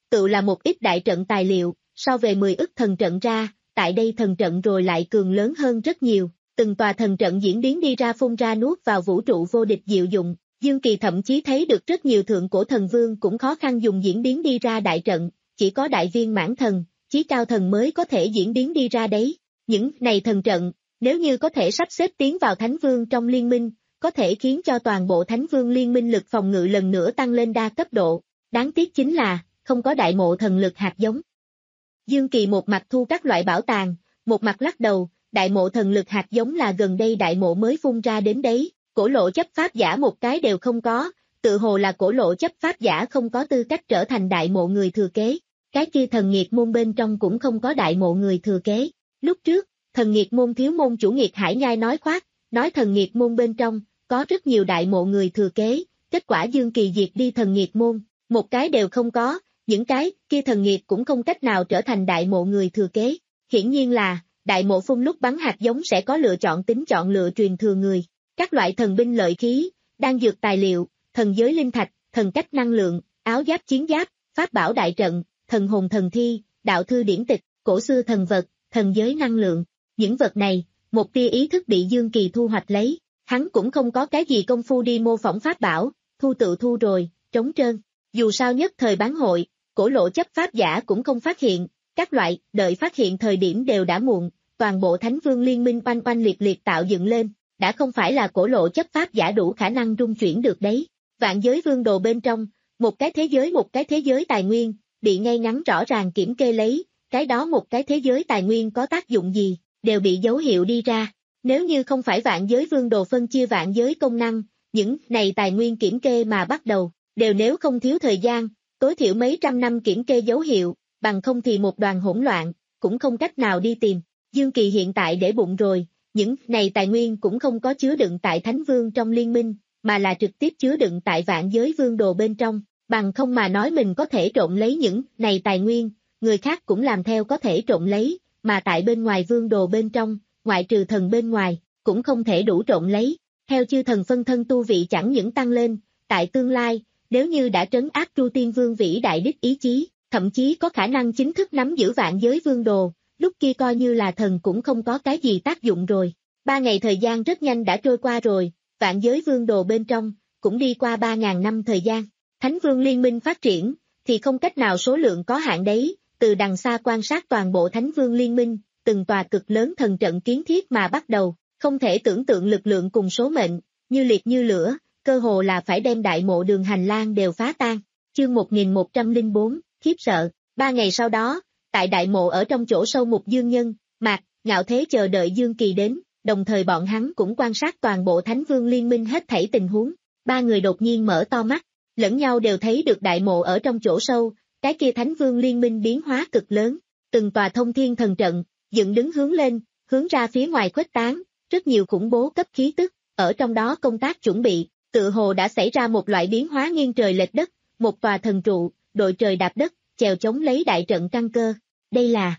tự là một ít đại trận tài liệu, so về mười ức thần trận ra, tại đây thần trận rồi lại cường lớn hơn rất nhiều, từng tòa thần trận diễn biến đi ra phun ra nuốt vào vũ trụ vô địch diệu dụng, Dương Kỳ thậm chí thấy được rất nhiều thượng cổ thần vương cũng khó khăn dùng diễn biến đi ra đại trận, chỉ có đại viên mãn thần, chí cao thần mới có thể diễn biến đi ra đấy, những này thần trận, nếu như có thể sắp xếp tiến vào Thánh Vương trong liên minh, có thể khiến cho toàn bộ Thánh Vương liên minh lực phòng ngự lần nữa tăng lên đa cấp độ, đáng tiếc chính là, không có đại mộ thần lực hạt giống. Dương Kỳ một mặt thu các loại bảo tàng, một mặt lắc đầu, đại mộ thần lực hạt giống là gần đây đại mộ mới phun ra đến đấy, cổ lộ chấp pháp giả một cái đều không có, tự hồ là cổ lộ chấp pháp giả không có tư cách trở thành đại mộ người thừa kế, cái kia thần nghiệt môn bên trong cũng không có đại mộ người thừa kế. Lúc trước, thần nghiệt môn thiếu môn chủ Nghiệt Hải Nhai nói khoác, nói thần nghiệt môn bên trong, có rất nhiều đại mộ người thừa kế, kết quả Dương Kỳ diệt đi thần nghiệt môn, một cái đều không có, những cái kia thần nghiệt cũng không cách nào trở thành đại mộ người thừa kế. Hiển nhiên là, đại mộ phun lúc bắn hạt giống sẽ có lựa chọn tính chọn lựa truyền thừa người, các loại thần binh lợi khí, đan dược tài liệu, thần giới linh thạch, thần cách năng lượng, áo giáp chiến giáp, pháp bảo đại trận, thần hồn thần thi, đạo thư điển tịch, cổ xưa thần vật, thần giới năng lượng, những vật này, một tia ý thức bị Dương Kỳ thu hoạch lấy, hắn cũng không có cái gì công phu đi mô phỏng pháp bảo, thu tự thu rồi, trống trơn, dù sao nhất thời bán hội, cổ lộ chấp pháp giả cũng không phát hiện, các loại, đợi phát hiện thời điểm đều đã muộn, toàn bộ Thánh Vương liên minh oanh oanh liệt liệt tạo dựng lên, đã không phải là cổ lộ chấp pháp giả đủ khả năng rung chuyển được đấy, vạn giới vương đồ bên trong, một cái thế giới một cái thế giới tài nguyên, bị ngay ngắn rõ ràng kiểm kê lấy, cái đó một cái thế giới tài nguyên có tác dụng gì, đều bị dấu hiệu đi ra. Nếu như không phải vạn giới vương đồ phân chia vạn giới công năng, những này tài nguyên kiểm kê mà bắt đầu, đều nếu không thiếu thời gian, tối thiểu mấy trăm năm kiểm kê dấu hiệu, bằng không thì một đoàn hỗn loạn, cũng không cách nào đi tìm. Dương Kỳ hiện tại để bụng rồi, những này tài nguyên cũng không có chứa đựng tại Thánh Vương trong liên minh, mà là trực tiếp chứa đựng tại vạn giới vương đồ bên trong, bằng không mà nói mình có thể trộn lấy những này tài nguyên, người khác cũng làm theo có thể trộn lấy, mà tại bên ngoài vương đồ bên trong, ngoại trừ thần bên ngoài, cũng không thể đủ trộn lấy, theo chư thần phân thân tu vị chẳng những tăng lên, tại tương lai, nếu như đã trấn áp Tru Tiên Vương vĩ đại đích ý chí, thậm chí có khả năng chính thức nắm giữ vạn giới vương đồ, lúc kia coi như là thần cũng không có cái gì tác dụng rồi. Ba ngày thời gian rất nhanh đã trôi qua rồi, vạn giới vương đồ bên trong, cũng đi qua ba ngàn năm thời gian. Thánh Vương liên minh phát triển, thì không cách nào số lượng có hạn đấy, từ đằng xa quan sát toàn bộ Thánh Vương liên minh, từng tòa cực lớn thần trận kiến thiết mà bắt đầu, không thể tưởng tượng lực lượng cùng số mệnh, như liệt như lửa, cơ hồ là phải đem đại mộ đường hành lang đều phá tan. Chương một nghìn một trăm lẻ bốn, khiếp sợ, ba ngày sau đó, tại đại mộ ở trong chỗ sâu Mục Dương Nhân, Mạc, Ngạo Thế chờ đợi Dương Kỳ đến, đồng thời bọn hắn cũng quan sát toàn bộ Thánh Vương liên minh hết thảy tình huống, ba người đột nhiên mở to mắt, lẫn nhau đều thấy được đại mộ ở trong chỗ sâu, cái kia Thánh Vương liên minh biến hóa cực lớn, từng tòa thông thiên thần trận, dựng đứng hướng lên, hướng ra phía ngoài khuếch tán, rất nhiều khủng bố cấp khí tức, ở trong đó công tác chuẩn bị, tự hồ đã xảy ra một loại biến hóa nghiêng trời lệch đất, một tòa thần trụ, đội trời đạp đất, chèo chống lấy đại trận căn cơ, đây là.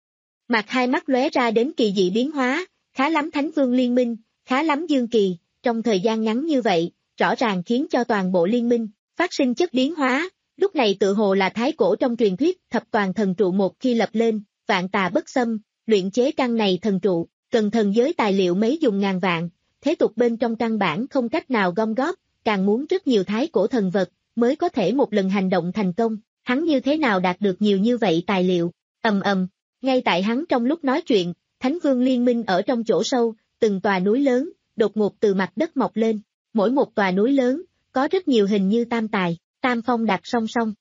Mặt hai mắt lóe ra đến kỳ dị biến hóa, khá lắm Thánh Vương liên minh, khá lắm Dương Kỳ, trong thời gian ngắn như vậy, rõ ràng khiến cho toàn bộ liên minh, phát sinh chất biến hóa, lúc này tự hồ là thái cổ trong truyền thuyết thập toàn thần trụ một khi lập lên, vạn tà bất xâm, luyện chế căn này thần trụ, cần thần giới tài liệu mấy dùng ngàn vạn, thế tục bên trong căn bản không cách nào gom góp, càng muốn rất nhiều thái cổ thần vật, mới có thể một lần hành động thành công, hắn như thế nào đạt được nhiều như vậy tài liệu, ầm ầm, ngay tại hắn trong lúc nói chuyện, Thánh Vương liên minh ở trong chỗ sâu, từng tòa núi lớn, đột ngột từ mặt đất mọc lên, mỗi một tòa núi lớn, có rất nhiều hình như tam tài, tam phong đặt song song.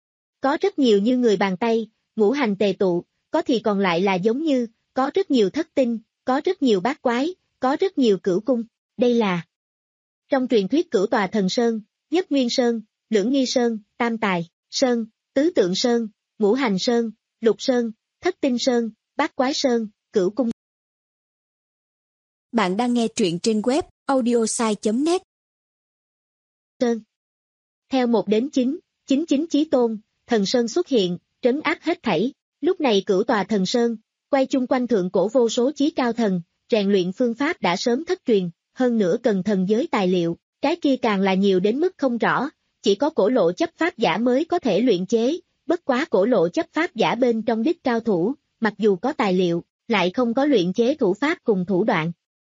Có rất nhiều như người bàn tay, ngũ hành tề tụ, có thì còn lại là giống như, có rất nhiều thất tinh, có rất nhiều bát quái, có rất nhiều cửu cung, đây là. Trong truyền thuyết cửu tòa thần sơn, Nhất Nguyên Sơn, Lưỡng Nghi Sơn, Tam Tài, Sơn, Tứ Tượng Sơn, Ngũ Hành Sơn, Lục Sơn, Thất Tinh Sơn, Bát Quái Sơn, Cửu Cung. Bạn đang nghe truyện trên web audiosai chấm net. Sơn. Theo một đến chín, chín chín chí tôn, thần sơn xuất hiện, trấn áp hết thảy. Lúc này cửu tòa thần sơn, quay chung quanh thượng cổ vô số chí cao thần, rèn luyện phương pháp đã sớm thất truyền, hơn nữa cần thần giới tài liệu, cái kia càng là nhiều đến mức không rõ, chỉ có cổ lộ chấp pháp giả mới có thể luyện chế, bất quá cổ lộ chấp pháp giả bên trong đích cao thủ, mặc dù có tài liệu, lại không có luyện chế thủ pháp cùng thủ đoạn.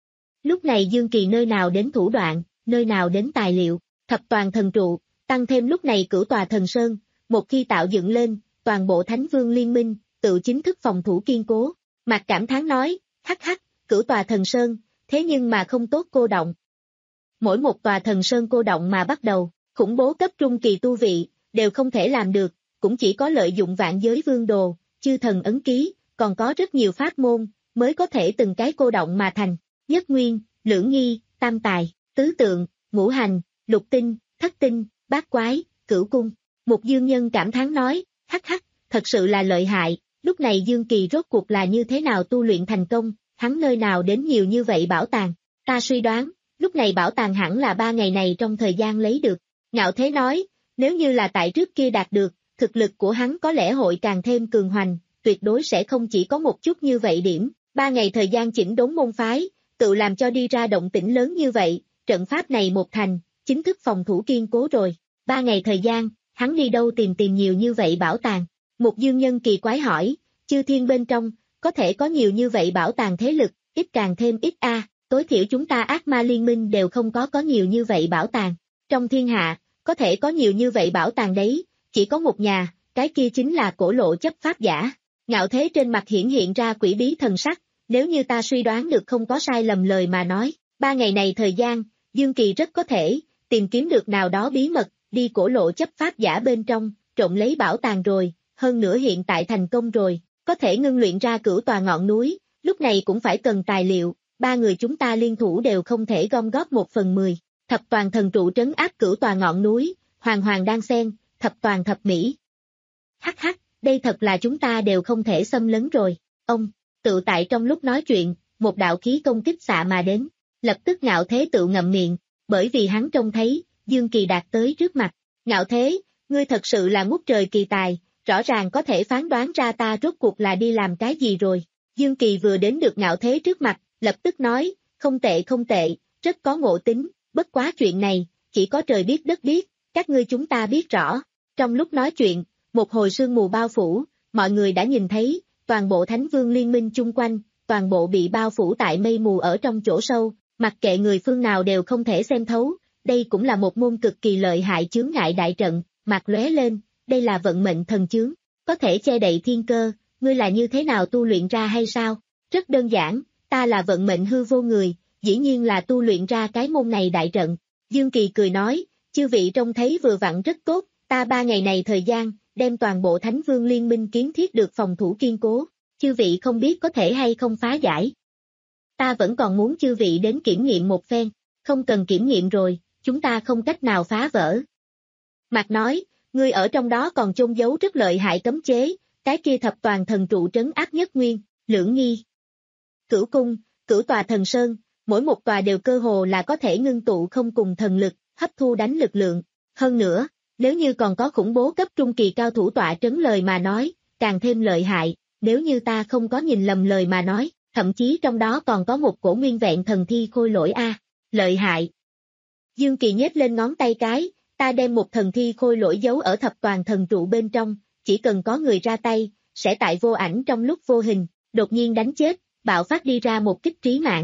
Lúc này Dương Kỳ nơi nào đến thủ đoạn, nơi nào đến tài liệu, thập toàn thần trụ, tăng thêm lúc này cửu tòa thần sơn, một khi tạo dựng lên, toàn bộ Thánh Vương Liên minh, tự chính thức phòng thủ kiên cố. Mạc cảm thán nói, hắc hắc, cửu tòa thần sơn, thế nhưng mà không tốt cô động. Mỗi một tòa thần sơn cô động mà bắt đầu, khủng bố cấp trung kỳ tu vị, đều không thể làm được, cũng chỉ có lợi dụng vạn giới vương đồ, chư thần ấn ký, còn có rất nhiều pháp môn, mới có thể từng cái cô động mà thành, nhất nguyên, lưỡng nghi, tam tài, tứ tượng, ngũ hành, lục tinh, thất tinh, bát quái, cửu cung. Một dương nhân cảm thán nói, hắc hắc, thật sự là lợi hại, lúc này Dương Kỳ rốt cuộc là như thế nào tu luyện thành công, hắn nơi nào đến nhiều như vậy bảo tàng, ta suy đoán, lúc này bảo tàng hẳn là ba ngày này trong thời gian lấy được. Ngạo Thế nói, nếu như là tại trước kia đạt được, thực lực của hắn có lẽ hội càng thêm cường hoành, tuyệt đối sẽ không chỉ có một chút như vậy điểm, ba ngày thời gian chỉnh đốn môn phái, tự làm cho đi ra động tĩnh lớn như vậy, trận pháp này một thành, chính thức phòng thủ kiên cố rồi, ba ngày thời gian, hắn đi đâu tìm tìm nhiều như vậy bảo tàng. Một dương nhân kỳ quái hỏi, chư thiên bên trong, có thể có nhiều như vậy bảo tàng thế lực, ít càng thêm ít a, à, tối thiểu chúng ta ác ma liên minh đều không có có nhiều như vậy bảo tàng. Trong thiên hạ, có thể có nhiều như vậy bảo tàng đấy, chỉ có một nhà, cái kia chính là cổ lộ chấp pháp giả. Ngạo Thế trên mặt hiển hiện ra quỷ bí thần sắc, nếu như ta suy đoán được không có sai lầm lời mà nói, ba ngày này thời gian, Dương Kỳ rất có thể, tìm kiếm được nào đó bí mật, đi cổ lộ chấp pháp giả bên trong, trộm lấy bảo tàng rồi, hơn nữa hiện tại thành công rồi, có thể ngưng luyện ra cửu tòa ngọn núi, lúc này cũng phải cần tài liệu, ba người chúng ta liên thủ đều không thể gom góp một phần mười, thập toàn thần trụ trấn áp cửu tòa ngọn núi, hoàng hoàng đan sen, thập toàn thập mỹ. Hắc hắc, đây thật là chúng ta đều không thể xâm lấn rồi, ông, tự tại trong lúc nói chuyện, một đạo khí công kích xạ mà đến, lập tức Ngạo Thế tự ngậm miệng, bởi vì hắn trông thấy, Dương Kỳ đạt tới trước mặt, Ngạo Thế, ngươi thật sự là ngút trời kỳ tài, rõ ràng có thể phán đoán ra ta rốt cuộc là đi làm cái gì rồi. Dương Kỳ vừa đến được Ngạo Thế trước mặt, lập tức nói, không tệ không tệ, rất có ngộ tính, bất quá chuyện này, chỉ có trời biết đất biết, các ngươi chúng ta biết rõ. Trong lúc nói chuyện, một hồi sương mù bao phủ, mọi người đã nhìn thấy, toàn bộ Thánh Vương Liên minh chung quanh, toàn bộ bị bao phủ tại mây mù ở trong chỗ sâu, mặc kệ người phương nào đều không thể xem thấu, đây cũng là một môn cực kỳ lợi hại chướng ngại đại trận, mặt lóe lên, đây là vận mệnh thần chướng, có thể che đậy thiên cơ, ngươi là như thế nào tu luyện ra hay sao? Rất đơn giản, ta là vận mệnh hư vô người, dĩ nhiên là tu luyện ra cái môn này đại trận. Dương Kỳ cười nói, chư vị trông thấy vừa vặn rất tốt, ta ba ngày này thời gian, đem toàn bộ Thánh Vương Liên minh kiến thiết được phòng thủ kiên cố, chư vị không biết có thể hay không phá giải. Ta vẫn còn muốn chư vị đến kiểm nghiệm một phen, không cần kiểm nghiệm rồi, chúng ta không cách nào phá vỡ. Mạc nói, ngươi ở trong đó còn chôn giấu rất lợi hại cấm chế, cái kia thập toàn thần trụ trấn áp nhất nguyên, lưỡng nghi. Cửu cung, cửu tòa thần sơn, mỗi một tòa đều cơ hồ là có thể ngưng tụ không cùng thần lực, hấp thu đánh lực lượng. Hơn nữa, nếu như còn có khủng bố cấp trung kỳ cao thủ tọa trấn lời mà nói, càng thêm lợi hại, nếu như ta không có nhìn lầm lời mà nói, thậm chí trong đó còn có một cổ nguyên vẹn thần thi khôi lỗi a, lợi hại. Dương Kỳ nhếch lên ngón tay cái, ta đem một thần thi khôi lỗi giấu ở thập toàn thần trụ bên trong, chỉ cần có người ra tay, sẽ tại vô ảnh trong lúc vô hình, đột nhiên đánh chết, bạo phát đi ra một kích trí mạng.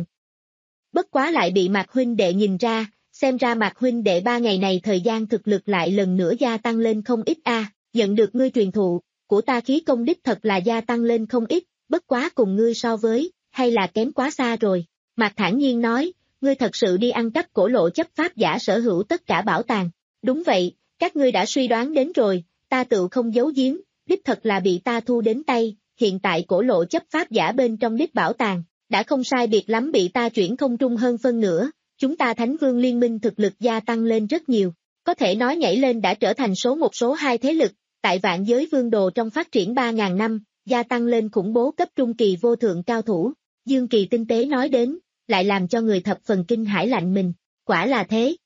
Bất quá lại bị Mạc huynh đệ nhìn ra, xem ra Mạc huynh đệ ba ngày này thời gian thực lực lại lần nữa gia tăng lên không ít a, à, nhận được ngươi truyền thụ, của ta khí công đích thật là gia tăng lên không ít, bất quá cùng ngươi so với, hay là kém quá xa rồi. Mạc thản nhiên nói, ngươi thật sự đi ăn cắp cổ lộ chấp pháp giả sở hữu tất cả bảo tàng. Đúng vậy, các ngươi đã suy đoán đến rồi, ta tự không giấu giếm, đích thật là bị ta thu đến tay, hiện tại cổ lộ chấp pháp giả bên trong đích bảo tàng, đã không sai biệt lắm bị ta chuyển không trung hơn phân nửa, chúng ta Thánh Vương Liên minh thực lực gia tăng lên rất nhiều, có thể nói nhảy lên đã trở thành số một số hai thế lực, tại vạn giới vương đồ trong phát triển ba ngàn năm, gia tăng lên khủng bố cấp trung kỳ vô thượng cao thủ, Dương Kỳ tinh tế nói đến, lại làm cho người thập phần kinh hãi lạnh mình, quả là thế.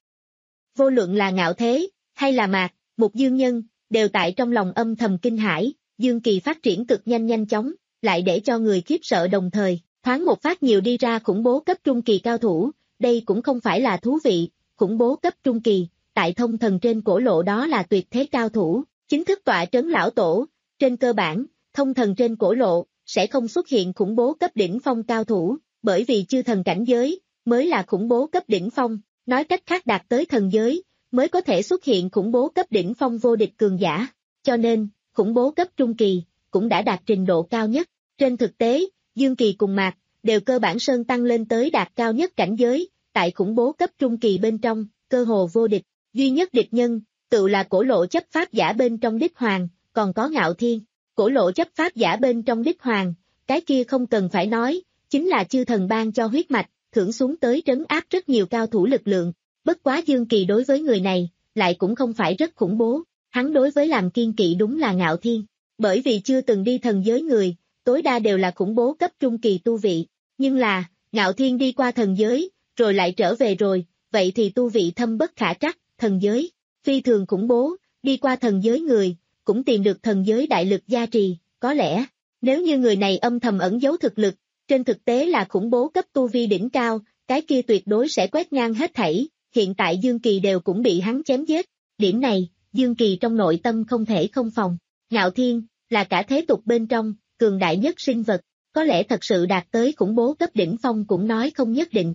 Vô luận là Ngạo Thế, hay là Mạc, một dương nhân, đều tại trong lòng âm thầm kinh hãi, Dương Kỳ phát triển cực nhanh nhanh chóng, lại để cho người khiếp sợ đồng thời, thoáng một phát nhiều đi ra khủng bố cấp trung kỳ cao thủ, đây cũng không phải là thú vị, khủng bố cấp trung kỳ, tại thông thần trên cổ lộ đó là tuyệt thế cao thủ, Chính thức tọa trấn lão tổ, trên cơ bản, thông thần trên cổ lộ, sẽ không xuất hiện khủng bố cấp đỉnh phong cao thủ, bởi vì chư thần cảnh giới, mới là khủng bố cấp đỉnh phong, nói cách khác đạt tới thần giới, mới có thể xuất hiện khủng bố cấp đỉnh phong vô địch cường giả, cho nên, khủng bố cấp trung kỳ, cũng đã đạt trình độ cao nhất. Trên thực tế, Dương Kỳ cùng Mạc, đều cơ bản sơn tăng lên tới đạt cao nhất cảnh giới, tại khủng bố cấp trung kỳ bên trong, cơ hồ vô địch, duy nhất địch nhân, tự là cổ lộ chấp pháp giả bên trong đích hoàng, còn có Ngạo Thiên. Cổ lộ chấp pháp giả bên trong đích hoàng, cái kia không cần phải nói, chính là chư thần ban cho huyết mạch, thưởng xuống tới trấn áp rất nhiều cao thủ lực lượng. Bất quá Dương Kỳ đối với người này, lại cũng không phải rất khủng bố, hắn đối với làm kiên kỵ đúng là Ngạo Thiên, bởi vì chưa từng đi thần giới người, tối đa đều là khủng bố cấp trung kỳ tu vị, nhưng là, Ngạo Thiên đi qua thần giới, rồi lại trở về rồi, vậy thì tu vị thâm bất khả trắc, thần giới, phi thường khủng bố, đi qua thần giới người, cũng tìm được thần giới đại lực gia trì, có lẽ, nếu như người này âm thầm ẩn giấu thực lực, trên thực tế là khủng bố cấp tu vi đỉnh cao, cái kia tuyệt đối sẽ quét ngang hết thảy, hiện tại Dương Kỳ đều cũng bị hắn chém giết, điểm này, Dương Kỳ trong nội tâm không thể không phòng, Ngạo Thiên, là cả thế tục bên trong, cường đại nhất sinh vật, có lẽ thật sự đạt tới khủng bố cấp đỉnh phong cũng nói không nhất định.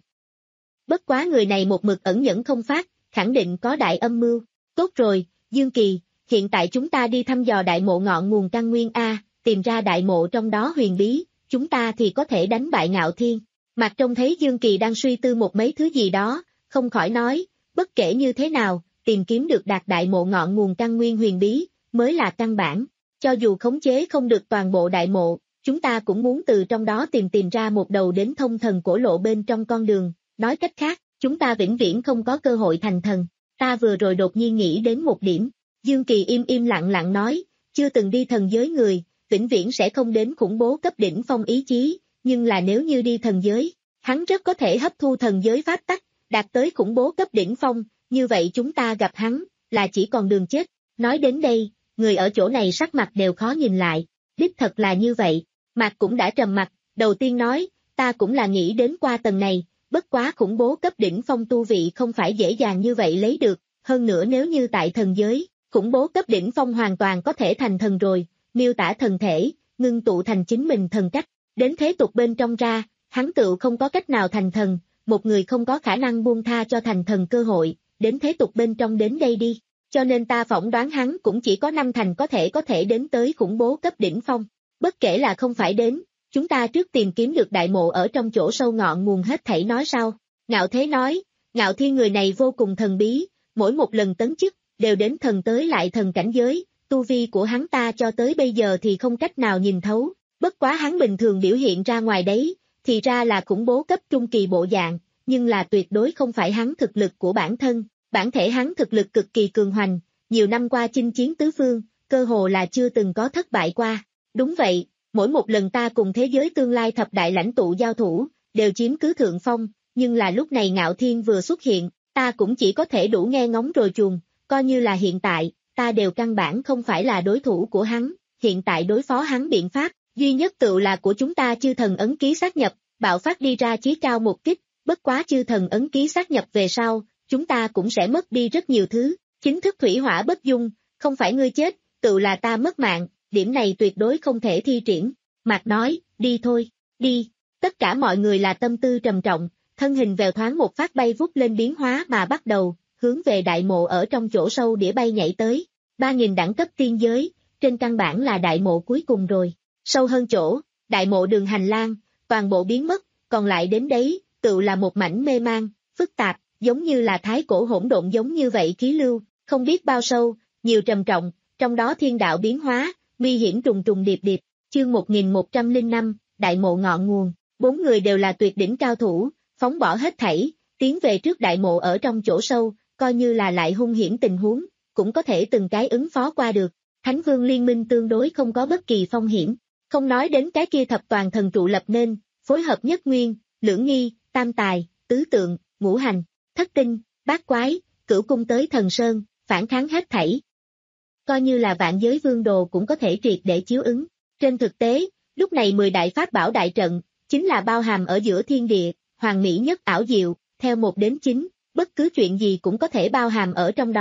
Bất quá người này một mực ẩn nhẫn không phát, khẳng định có đại âm mưu, tốt rồi, Dương Kỳ, hiện tại chúng ta đi thăm dò đại mộ ngọn nguồn căn nguyên A, tìm ra đại mộ trong đó huyền bí, chúng ta thì có thể đánh bại Ngạo Thiên. Mạc trông thấy Dương Kỳ đang suy tư một mấy thứ gì đó, không khỏi nói, bất kể như thế nào, tìm kiếm được đạt đại mộ ngọn nguồn căn nguyên huyền bí, mới là căn bản. Cho dù khống chế không được toàn bộ đại mộ, chúng ta cũng muốn từ trong đó tìm tìm ra một đầu đến thông thần cổ lộ bên trong con đường, nói cách khác, chúng ta vĩnh viễn không có cơ hội thành thần. Ta vừa rồi đột nhiên nghĩ đến một điểm, Dương Kỳ im im lặng lặng nói, chưa từng đi thần giới người, vĩnh viễn sẽ không đến khủng bố cấp đỉnh phong ý chí, nhưng là nếu như đi thần giới, hắn rất có thể hấp thu thần giới pháp tắc, đạt tới khủng bố cấp đỉnh phong, như vậy chúng ta gặp hắn, là chỉ còn đường chết. Nói đến đây, người ở chỗ này sắc mặt đều khó nhìn lại, đích thật là như vậy, Mạc cũng đã trầm mặt, đầu tiên nói, ta cũng là nghĩ đến qua tầng này, bất quá khủng bố cấp đỉnh phong tu vị không phải dễ dàng như vậy lấy được, hơn nữa nếu như tại thần giới, khủng bố cấp đỉnh phong hoàn toàn có thể thành thần rồi, miêu tả thần thể, ngưng tụ thành chính mình thần cách, đến thế tục bên trong ra, hắn tự không có cách nào thành thần, một người không có khả năng buông tha cho thành thần cơ hội, đến thế tục bên trong đến đây đi, cho nên ta phỏng đoán hắn cũng chỉ có năm thành có thể có thể đến tới khủng bố cấp đỉnh phong, bất kể là không phải đến, chúng ta trước tìm kiếm được đại mộ ở trong chỗ sâu ngọn nguồn hết thảy nói sau. Ngạo Thế nói, Ngạo Thiên người này vô cùng thần bí, mỗi một lần tấn chức, đều đến thần tới lại thần cảnh giới, tu vi của hắn ta cho tới bây giờ thì không cách nào nhìn thấu, bất quá hắn bình thường biểu hiện ra ngoài đấy, thì ra là khủng bố cấp trung kỳ bộ dạng, nhưng là tuyệt đối không phải hắn thực lực của bản thân, bản thể hắn thực lực cực kỳ cường hoành, nhiều năm qua chinh chiến tứ phương, cơ hồ là chưa từng có thất bại qua. Đúng vậy, mỗi một lần ta cùng thế giới tương lai thập đại lãnh tụ giao thủ, đều chiếm cứ thượng phong, nhưng là lúc này Ngạo Thiên vừa xuất hiện, ta cũng chỉ có thể đủ nghe ngóng rồi chuồng, coi như là hiện tại, ta đều căn bản không phải là đối thủ của hắn, hiện tại đối phó hắn biện pháp, duy nhất tự là của chúng ta chư thần ấn ký sát nhập, bạo phát đi ra chí cao một kích, bất quá chư thần ấn ký sát nhập về sau, chúng ta cũng sẽ mất đi rất nhiều thứ, chính thức thủy hỏa bất dung, không phải ngươi chết, tự là ta mất mạng, điểm này tuyệt đối không thể thi triển. Mạc nói, đi thôi, đi, tất cả mọi người là tâm tư trầm trọng, thân hình vèo thoáng một phát bay vút lên biến hóa mà bắt đầu, hướng về đại mộ ở trong chỗ sâu đĩa bay nhảy tới, ba nghìn đẳng cấp tiên giới, trên căn bản là đại mộ cuối cùng rồi, sâu hơn chỗ, đại mộ đường hành lang, toàn bộ biến mất, còn lại đến đấy, tự là một mảnh mê mang, phức tạp, giống như là thái cổ hỗn độn giống như vậy khí lưu, không biết bao sâu, nhiều trầm trọng, trong đó thiên đạo biến hóa, nguy hiểm trùng trùng điệp điệp, chương một nghìn một trăm lẻ năm, đại mộ ngọn nguồn, bốn người đều là tuyệt đỉnh cao thủ, phóng bỏ hết thảy, tiến về trước đại mộ ở trong chỗ sâu, coi như là lại hung hiểm tình huống, cũng có thể từng cái ứng phó qua được. Thánh Vương Liên Minh tương đối không có bất kỳ phong hiểm, không nói đến cái kia thập toàn thần trụ lập nên, phối hợp nhất nguyên, lưỡng nghi, tam tài, tứ tượng, ngũ hành, thất tinh, bát quái, cửu cung tới thần sơn, phản kháng hết thảy. Coi như là vạn giới vương đồ cũng có thể triệt để chiếu ứng. Trên thực tế, lúc này mười đại pháp bảo đại trận, chính là bao hàm ở giữa thiên địa, hoàn mỹ nhất ảo diệu, theo một đến chín, bất cứ chuyện gì cũng có thể bao hàm ở trong đó,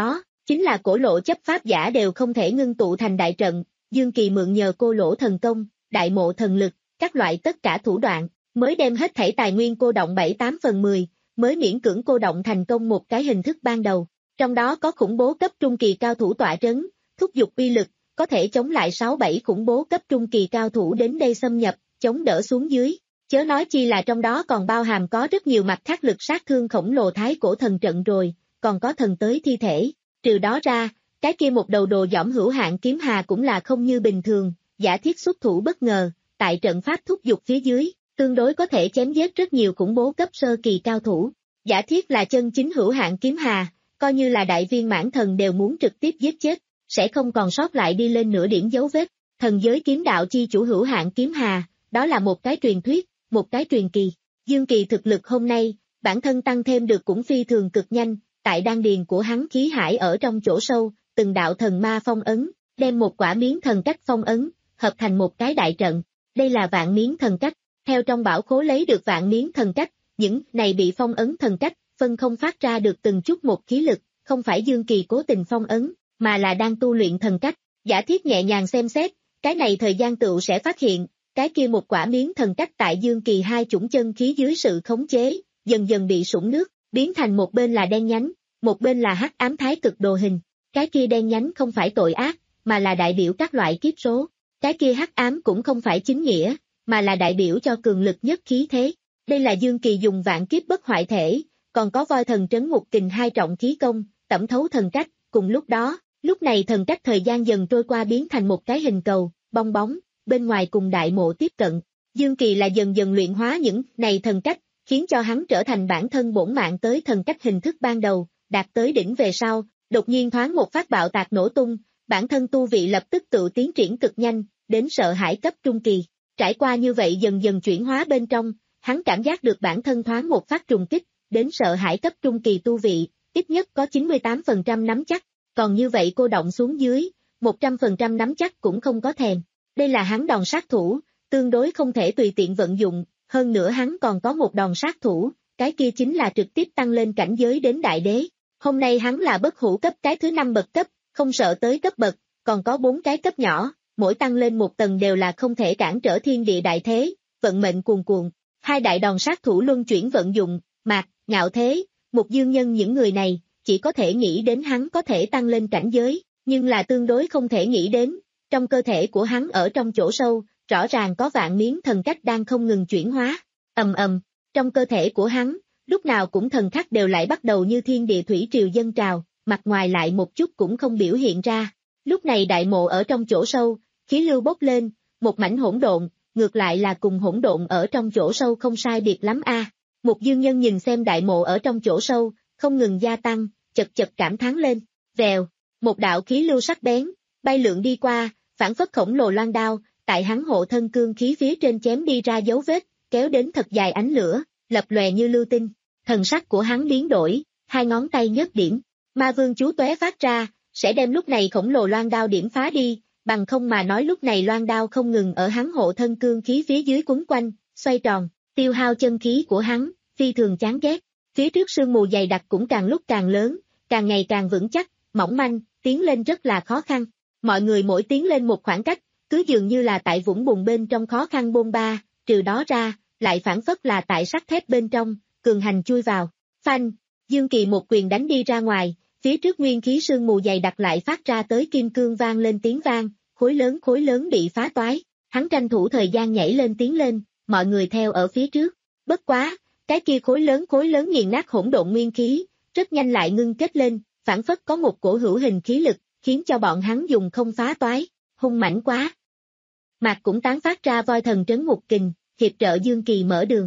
Chính là cổ lộ chấp pháp giả đều không thể ngưng tụ thành đại trận, Dương Kỳ mượn nhờ cô lỗ thần công, đại mộ thần lực, các loại tất cả thủ đoạn, mới đem hết thảy tài nguyên cô động bảy tám phần mười, mới miễn cưỡng cô động thành công một cái hình thức ban đầu. Trong đó có khủng bố cấp trung kỳ cao thủ tọa trấn, thúc giục uy lực, có thể chống lại sáu bảy khủng bố cấp trung kỳ cao thủ đến đây xâm nhập, chống đỡ xuống dưới. Chớ nói chi là trong đó còn bao hàm có rất nhiều mặt khác lực sát thương khổng lồ thái cổ thần trận rồi, còn có thần tới thi thể. Trừ đó ra, cái kia một đầu đồ dõm hữu hạn kiếm hà cũng là không như bình thường, giả thiết xuất thủ bất ngờ, tại trận pháp thúc giục phía dưới, tương đối có thể chém giết rất nhiều khủng bố cấp sơ kỳ cao thủ. Giả thiết là chân chính hữu hạn kiếm hà, coi như là đại viên mãn thần đều muốn trực tiếp giết chết, sẽ không còn sót lại đi lên nửa điểm dấu vết. Thần giới kiếm đạo chi chủ hữu hạn kiếm hà, đó là một cái truyền thuyết, một cái truyền kỳ. Dương Kỳ thực lực hôm nay, bản thân tăng thêm được cũng phi thường cực nhanh, tại đan điền của hắn khí hải ở trong chỗ sâu, từng đạo thần ma phong ấn, đem một quả miếng thần cách phong ấn, hợp thành một cái đại trận. Đây là vạn miếng thần cách, theo trong bảo khố lấy được vạn miếng thần cách, những này bị phong ấn thần cách, phân không phát ra được từng chút một khí lực, không phải Dương Kỳ cố tình phong ấn, mà là đang tu luyện thần cách. Giả thiết nhẹ nhàng xem xét, cái này thời gian tựu sẽ phát hiện, cái kia một quả miếng thần cách tại Dương Kỳ hai chủng chân khí dưới sự khống chế, dần dần bị sũng nước, biến thành một bên là đen nhánh, một bên là hắc ám thái cực đồ hình. Cái kia đen nhánh không phải tội ác, mà là đại biểu các loại kiếp số. Cái kia hắc ám cũng không phải chính nghĩa, mà là đại biểu cho cường lực nhất khí thế. Đây là Dương Kỳ dùng vạn kiếp bất hoại thể, còn có voi thần trấn ngục kình hai trọng khí công, tẩm thấu thần cách. Cùng lúc đó, lúc này thần cách thời gian dần trôi qua biến thành một cái hình cầu, bong bóng, bên ngoài cùng đại mộ tiếp cận. Dương Kỳ là dần dần luyện hóa những này thần cách, khiến cho hắn trở thành bản thân bổn mạng tới thần cách hình thức ban đầu, đạt tới đỉnh về sau, đột nhiên thoáng một phát bạo tạc nổ tung, bản thân tu vị lập tức tự tiến triển cực nhanh, đến sợ hãi cấp trung kỳ. Trải qua như vậy dần dần chuyển hóa bên trong, hắn cảm giác được bản thân thoáng một phát trùng kích, đến sợ hãi cấp trung kỳ tu vị, ít nhất có chín mươi tám phần trăm nắm chắc, còn như vậy cô động xuống dưới, một trăm phần trăm nắm chắc cũng không có thèm. Đây là hắn đòn sát thủ, tương đối không thể tùy tiện vận dụng, hơn nữa hắn còn có một đòn sát thủ, cái kia chính là trực tiếp tăng lên cảnh giới đến đại đế. Hôm nay hắn là bất hủ cấp cái thứ năm bậc cấp, không sợ tới cấp bậc, còn có bốn cái cấp nhỏ, mỗi tăng lên một tầng đều là không thể cản trở thiên địa đại thế, vận mệnh cuồn cuộn. Hai đại đòn sát thủ luân chuyển vận dụng, Mạc, Ngạo Thế, Một Dương Nhân những người này, chỉ có thể nghĩ đến hắn có thể tăng lên cảnh giới, nhưng là tương đối không thể nghĩ đến, trong cơ thể của hắn ở trong chỗ sâu, rõ ràng có vạn miếng thần cách đang không ngừng chuyển hóa. Ầm ầm, trong cơ thể của hắn, lúc nào cũng thần khắc đều lại bắt đầu như thiên địa thủy triều dâng trào, mặt ngoài lại một chút cũng không biểu hiện ra. Lúc này đại mộ ở trong chỗ sâu, khí lưu bốc lên, một mảnh hỗn độn, ngược lại là cùng hỗn độn ở trong chỗ sâu không sai biệt lắm a. À. Một Dương Nhân nhìn xem đại mộ ở trong chỗ sâu, không ngừng gia tăng, chật chật cảm thán lên. Vèo, một đạo khí lưu sắc bén, bay lượn đi qua, phản phất khổng lồ loan đao, tại hắn hộ thân cương khí phía trên chém đi ra dấu vết, kéo đến thật dài ánh lửa, lập lòe như lưu tinh. Thần sắc của hắn biến đổi, hai ngón tay nhấc điểm, ma vương chú tóe phát ra, sẽ đem lúc này khổng lồ loan đao điểm phá đi, bằng không mà nói lúc này loan đao không ngừng ở hắn hộ thân cương khí phía dưới quấn quanh, xoay tròn, tiêu hao chân khí của hắn, phi thường chán ghét. Phía trước sương mù dày đặc cũng càng lúc càng lớn, càng ngày càng vững chắc, mỏng manh, tiến lên rất là khó khăn. Mọi người mỗi tiến lên một khoảng cách, cứ dường như là tại vũng bùn bên trong khó khăn bôn ba, trừ đó ra, lại phản phất là tại sắt thép bên trong, cường hành chui vào. Phanh, Dương Kỳ một quyền đánh đi ra ngoài, phía trước nguyên khí sương mù dày đặc lại phát ra tới kim cương vang lên tiếng vang, khối lớn khối lớn bị phá toái. Hắn tranh thủ thời gian nhảy lên tiến lên, mọi người theo ở phía trước. Bất quá, cái kia khối lớn khối lớn nghiền nát hỗn độn nguyên khí, rất nhanh lại ngưng kết lên, phản phất có một cổ hữu hình khí lực, khiến cho bọn hắn dùng không phá toái, hung mãnh quá. Mạc cũng tán phát ra voi thần trấn ngục kình, hiệp trợ Dương Kỳ mở đường.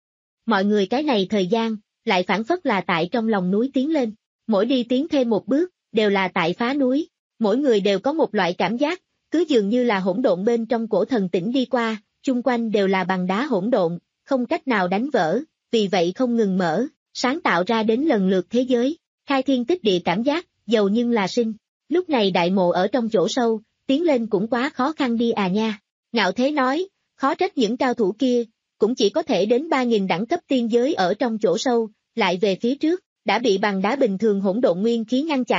Mọi người cái này thời gian, lại phản phất là tại trong lòng núi tiến lên, mỗi đi tiến thêm một bước, đều là tại phá núi, mỗi người đều có một loại cảm giác, cứ dường như là hỗn độn bên trong cổ thần tỉnh đi qua, chung quanh đều là bằng đá hỗn độn, không cách nào đánh vỡ, vì vậy không ngừng mở, sáng tạo ra đến lần lượt thế giới, khai thiên tích địa cảm giác, giàu nhưng là sinh. Lúc này đại mộ ở trong chỗ sâu, tiến lên cũng quá khó khăn đi à nha. Ngạo Thế nói, khó trách những cao thủ kia, cũng chỉ có thể đến ba nghìn đẳng cấp tiên giới ở trong chỗ sâu, lại về phía trước, đã bị bằng đá bình thường hỗn độn nguyên khí ngăn chặn,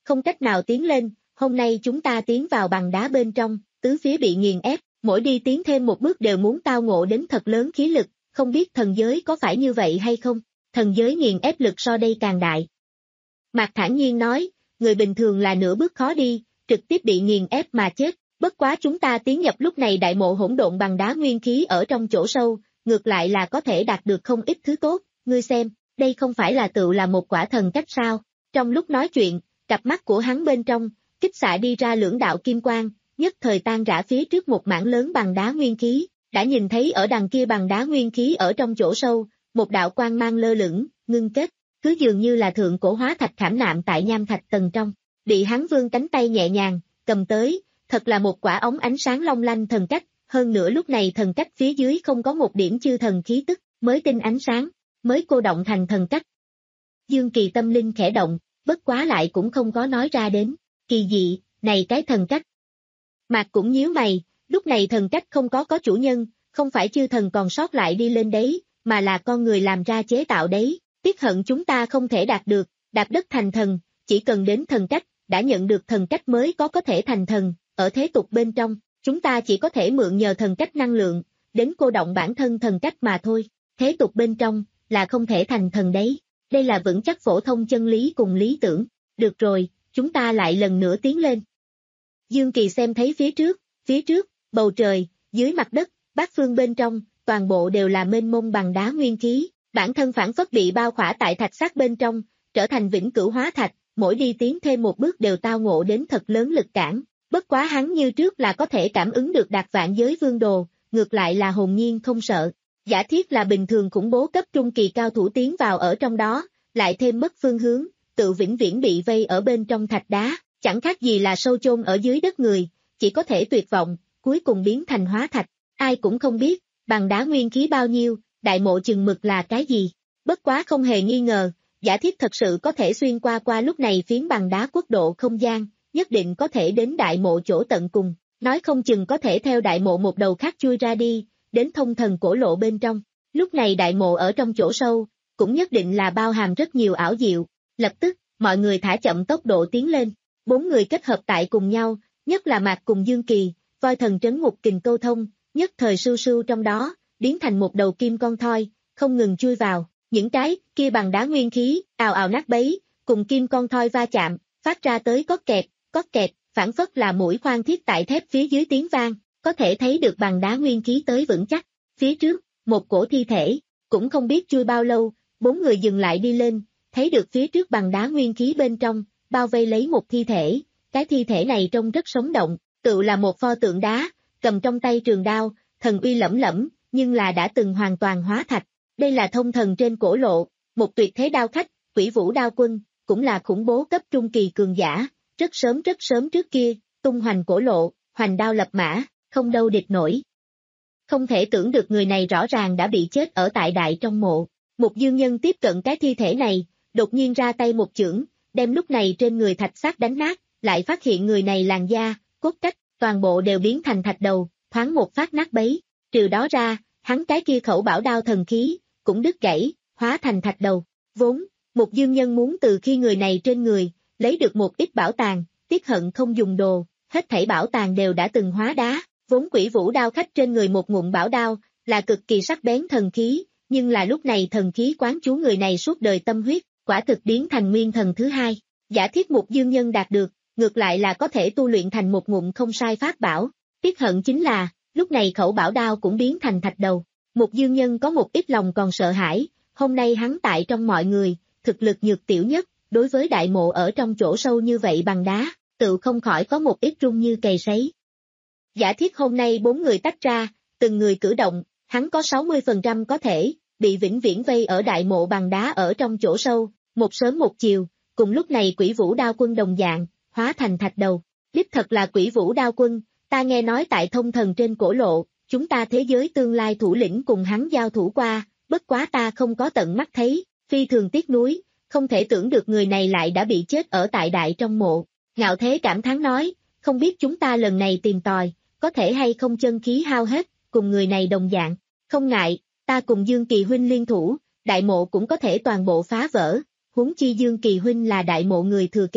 không cách nào tiến lên, hôm nay chúng ta tiến vào bằng đá bên trong, tứ phía bị nghiền ép, mỗi đi tiến thêm một bước đều muốn tao ngộ đến thật lớn khí lực, không biết thần giới có phải như vậy hay không, thần giới nghiền ép lực so đây càng đại. Mạc thản nhiên nói, người bình thường là nửa bước khó đi, trực tiếp bị nghiền ép mà chết, bất quá chúng ta tiến nhập lúc này đại mộ hỗn độn bằng đá nguyên khí ở trong chỗ sâu, ngược lại là có thể đạt được không ít thứ tốt, ngươi xem, đây không phải là tự là một quả thần cách sao, trong lúc nói chuyện, cặp mắt của hắn bên trong, kích xạ đi ra lưỡng đạo kim quang, nhất thời tan rã phía trước một mảng lớn bằng đá nguyên khí, đã nhìn thấy ở đằng kia bằng đá nguyên khí ở trong chỗ sâu, một đạo quang mang lơ lửng, ngưng kết, cứ dường như là thượng cổ hóa thạch khảm nạm tại nham thạch tầng trong, bị hắn vươn cánh tay nhẹ nhàng, cầm tới, thật là một quả ống ánh sáng long lanh thần cách, hơn nữa lúc này thần cách phía dưới không có một điểm chư thần khí tức, mới tinh ánh sáng, mới cô động thành thần cách. Dương Kỳ tâm linh khẽ động, bất quá lại cũng không có nói ra đến, kỳ dị, này cái thần cách. Mạc cũng nhíu mày, lúc này thần cách không có có chủ nhân, không phải chư thần còn sót lại đi lên đấy, mà là con người làm ra chế tạo đấy, tiếc hận chúng ta không thể đạt được, đạp đất thành thần, chỉ cần đến thần cách, đã nhận được thần cách mới có có thể thành thần, ở thế tục bên trong, chúng ta chỉ có thể mượn nhờ thần cách năng lượng, đến cô động bản thân thần cách mà thôi, thế tục bên trong, là không thể thành thần đấy, đây là vững chắc phổ thông chân lý cùng lý tưởng, được rồi, chúng ta lại lần nữa tiến lên. Dương Kỳ xem thấy phía trước, phía trước, bầu trời, dưới mặt đất, bát phương bên trong, toàn bộ đều là mênh mông bằng đá nguyên khí, bản thân phản phất bị bao khỏa tại thạch xác bên trong, trở thành vĩnh cửu hóa thạch, mỗi đi tiến thêm một bước đều tao ngộ đến thật lớn lực cản, bất quá hắn như trước là có thể cảm ứng được đạt vạn giới vương đồ, ngược lại là hồn nhiên không sợ. Giả thiết là bình thường khủng bố cấp trung kỳ cao thủ tiến vào ở trong đó, lại thêm mất phương hướng, tự vĩnh viễn bị vây ở bên trong thạch đá, chẳng khác gì là sâu chôn ở dưới đất người, chỉ có thể tuyệt vọng, cuối cùng biến thành hóa thạch, ai cũng không biết, bằng đá nguyên khí bao nhiêu, đại mộ chừng mực là cái gì, bất quá không hề nghi ngờ, giả thiết thật sự có thể xuyên qua qua lúc này phiến bằng đá quốc độ không gian, nhất định có thể đến đại mộ chỗ tận cùng, nói không chừng có thể theo đại mộ một đầu khác chui ra đi, đến thông thần cổ lộ bên trong, lúc này đại mộ ở trong chỗ sâu, cũng nhất định là bao hàm rất nhiều ảo diệu, lập tức, mọi người thả chậm tốc độ tiến lên, bốn người kết hợp tại cùng nhau, nhất là Mạc cùng Dương Kỳ, voi thần trấn ngục kình câu thông, nhất thời sưu sưu trong đó, biến thành một đầu kim con thoi, không ngừng chui vào, những cái kia bằng đá nguyên khí, ào ào nát bấy, cùng kim con thoi va chạm, phát ra tới cót kẹt, cót kẹt, phản phất là mũi khoan thiết tại thép phía dưới tiếng vang, có thể thấy được bằng đá nguyên khí tới vững chắc, phía trước, một cổ thi thể, cũng không biết chui bao lâu, bốn người dừng lại đi lên, thấy được phía trước bằng đá nguyên khí bên trong, bao vây lấy một thi thể, cái thi thể này trông rất sống động, tự là một pho tượng đá, cầm trong tay trường đao, thần uy lẫm lẫm, nhưng là đã từng hoàn toàn hóa thạch, đây là thông thần trên cổ lộ, một tuyệt thế đao khách, Quỷ Vũ Đao Quân, cũng là khủng bố cấp trung kỳ cường giả, rất sớm rất sớm trước kia, tung hoành cổ lộ, hoành đao lập mã, không đâu địch nổi. Không thể tưởng được người này rõ ràng đã bị chết ở tại đại trong mộ, một dương nhân tiếp cận cái thi thể này, đột nhiên ra tay một chưởng, đem lúc này trên người thạch xác đánh nát, lại phát hiện người này làn da, cốt cách, toàn bộ đều biến thành thạch đầu, thoáng một phát nát bấy, trừ đó ra, hắn cái kia khẩu bảo đao thần khí, cũng đứt gãy, hóa thành thạch đầu, vốn, một dương nhân muốn từ khi người này trên người, lấy được một ít bảo tàng, tiếc hận không dùng đồ, hết thảy bảo tàng đều đã từng hóa đá, vốn Quỷ Vũ đao khách trên người một ngụm bảo đao, là cực kỳ sắc bén thần khí, nhưng là lúc này thần khí quán chú người này suốt đời tâm huyết, quả thực biến thành nguyên thần thứ hai, giả thiết một dương nhân đạt được, ngược lại là có thể tu luyện thành một ngụm không sai pháp bảo, tiếc hận chính là, lúc này khẩu bảo đao cũng biến thành thạch đầu, một dương nhân có một ít lòng còn sợ hãi, hôm nay hắn tại trong mọi người, thực lực nhược tiểu nhất, đối với đại mộ ở trong chỗ sâu như vậy bằng đá, tự không khỏi có một ít rung như cầy sấy. Giả thiết hôm nay bốn người tách ra, từng người cử động, hắn có sáu mươi phần trăm có thể, bị vĩnh viễn vây ở đại mộ bằng đá ở trong chỗ sâu, một sớm một chiều, cùng lúc này Quỷ Vũ Đao Quân đồng dạng, hóa thành thạch đầu. Đích thật là Quỷ Vũ Đao Quân, ta nghe nói tại thông thần trên cổ lộ, chúng ta thế giới tương lai thủ lĩnh cùng hắn giao thủ qua, bất quá ta không có tận mắt thấy, phi thường tiếc nuối, không thể tưởng được người này lại đã bị chết ở tại đại trong mộ. Ngạo Thế cảm thán nói, không biết chúng ta lần này tìm tòi, có thể hay không chân khí hao hết, cùng người này đồng dạng, không ngại, ta cùng Dương Kỳ huynh liên thủ, đại mộ cũng có thể toàn bộ phá vỡ, huống chi Dương Kỳ huynh là đại mộ người thừa kế,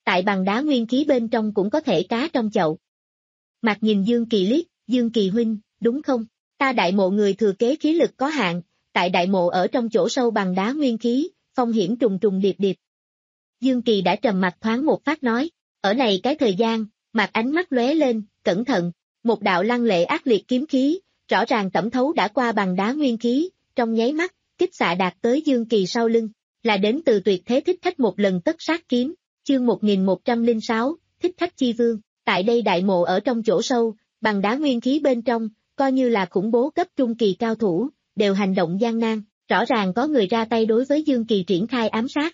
tại bằng đá nguyên khí bên trong cũng có thể cá trong chậu. Mạc nhìn Dương Kỳ liếc, Dương Kỳ huynh, đúng không? Ta đại mộ người thừa kế khí lực có hạn, tại đại mộ ở trong chỗ sâu bằng đá nguyên khí, phong hiểm trùng trùng điệp điệp. Dương Kỳ đã trầm mặt thoáng một phát nói, ở này cái thời gian, Mạc ánh mắt lóe lên, cẩn thận, một đạo lăng lệ ác liệt kiếm khí, rõ ràng tẩm thấu đã qua bằng đá nguyên khí, trong nháy mắt, kích xạ đạt tới Dương Kỳ sau lưng, là đến từ tuyệt thế thích khách một lần tất sát kiếm, chương một nghìn một trăm lẻ sáu, thích khách chi vương, tại đây đại mộ ở trong chỗ sâu, bằng đá nguyên khí bên trong, coi như là khủng bố cấp trung kỳ cao thủ, đều hành động gian nan, rõ ràng có người ra tay đối với Dương Kỳ triển khai ám sát.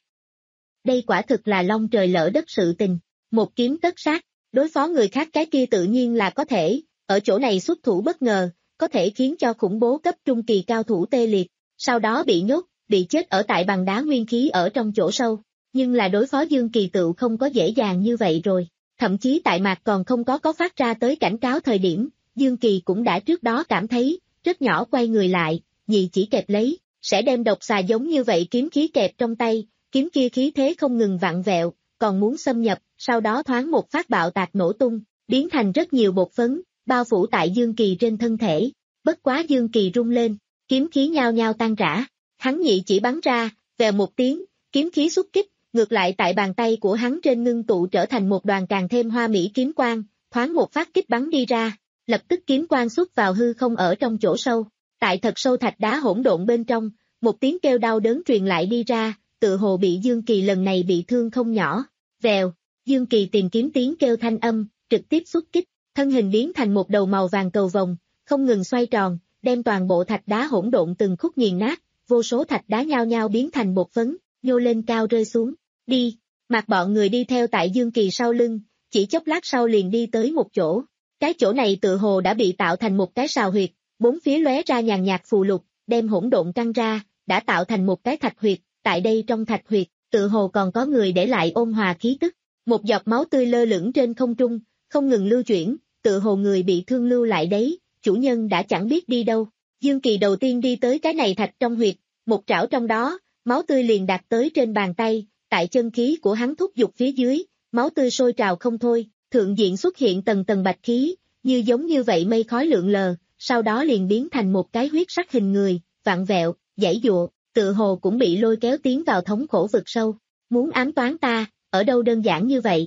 Đây quả thực là long trời lỡ đất sự tình, một kiếm tất sát, đối phó người khác cái kia tự nhiên là có thể, ở chỗ này xuất thủ bất ngờ, có thể khiến cho khủng bố cấp trung kỳ cao thủ tê liệt, sau đó bị nhốt, bị chết ở tại bằng đá nguyên khí ở trong chỗ sâu, nhưng là đối phó Dương Kỳ tự không có dễ dàng như vậy rồi, thậm chí tại Mạc còn không có có phát ra tới cảnh cáo thời điểm, Dương Kỳ cũng đã trước đó cảm thấy, rất nhỏ quay người lại, nhị chỉ kẹp lấy, sẽ đem độc xà giống như vậy kiếm khí kẹp trong tay, kiếm kia khí thế không ngừng vặn vẹo, còn muốn xâm nhập, sau đó thoáng một phát bạo tạc nổ tung, biến thành rất nhiều bột phấn, bao phủ tại Dương Kỳ trên thân thể, bất quá Dương Kỳ rung lên, kiếm khí nhao nhao tan rã, hắn nhị chỉ bắn ra, vèo một tiếng, kiếm khí xúc kích, ngược lại tại bàn tay của hắn trên ngưng tụ trở thành một đoàn càng thêm hoa mỹ kiếm quang, thoáng một phát kích bắn đi ra, lập tức kiếm quang xuất vào hư không ở trong chỗ sâu, tại thật sâu thạch đá hỗn độn bên trong, một tiếng kêu đau đớn truyền lại đi ra, tự hồ bị Dương Kỳ lần này bị thương không nhỏ, vèo, Dương Kỳ tìm kiếm tiếng kêu thanh âm, trực tiếp xuất kích, thân hình biến thành một đầu màu vàng cầu vồng, không ngừng xoay tròn, đem toàn bộ thạch đá hỗn độn từng khúc nghiền nát, vô số thạch đá nhao nhao biến thành bột phấn, nhô lên cao rơi xuống, đi, Mạc bọn người đi theo tại Dương Kỳ sau lưng, chỉ chốc lát sau liền đi tới một chỗ, cái chỗ này tự hồ đã bị tạo thành một cái sào huyệt, bốn phía lóe ra nhàn nhạt phù lục, đem hỗn độn căng ra, đã tạo thành một cái thạch huyệt, tại đây trong thạch huyệt, tự hồ còn có người để lại ôn hòa khí tức, một giọt máu tươi lơ lửng trên không trung, không ngừng lưu chuyển, tự hồ người bị thương lưu lại đấy, chủ nhân đã chẳng biết đi đâu. Dương Kỳ đầu tiên đi tới cái này thạch trong huyệt, một trảo trong đó, máu tươi liền đạt tới trên bàn tay, tại chân khí của hắn thúc giục phía dưới, máu tươi sôi trào không thôi, thượng diện xuất hiện tầng tầng bạch khí, như giống như vậy mây khói lượn lờ, sau đó liền biến thành một cái huyết sắc hình người, vặn vẹo, giãy giụa, tự hồ cũng bị lôi kéo tiến vào thống khổ vực sâu, muốn ám toán ta, ở đâu đơn giản như vậy.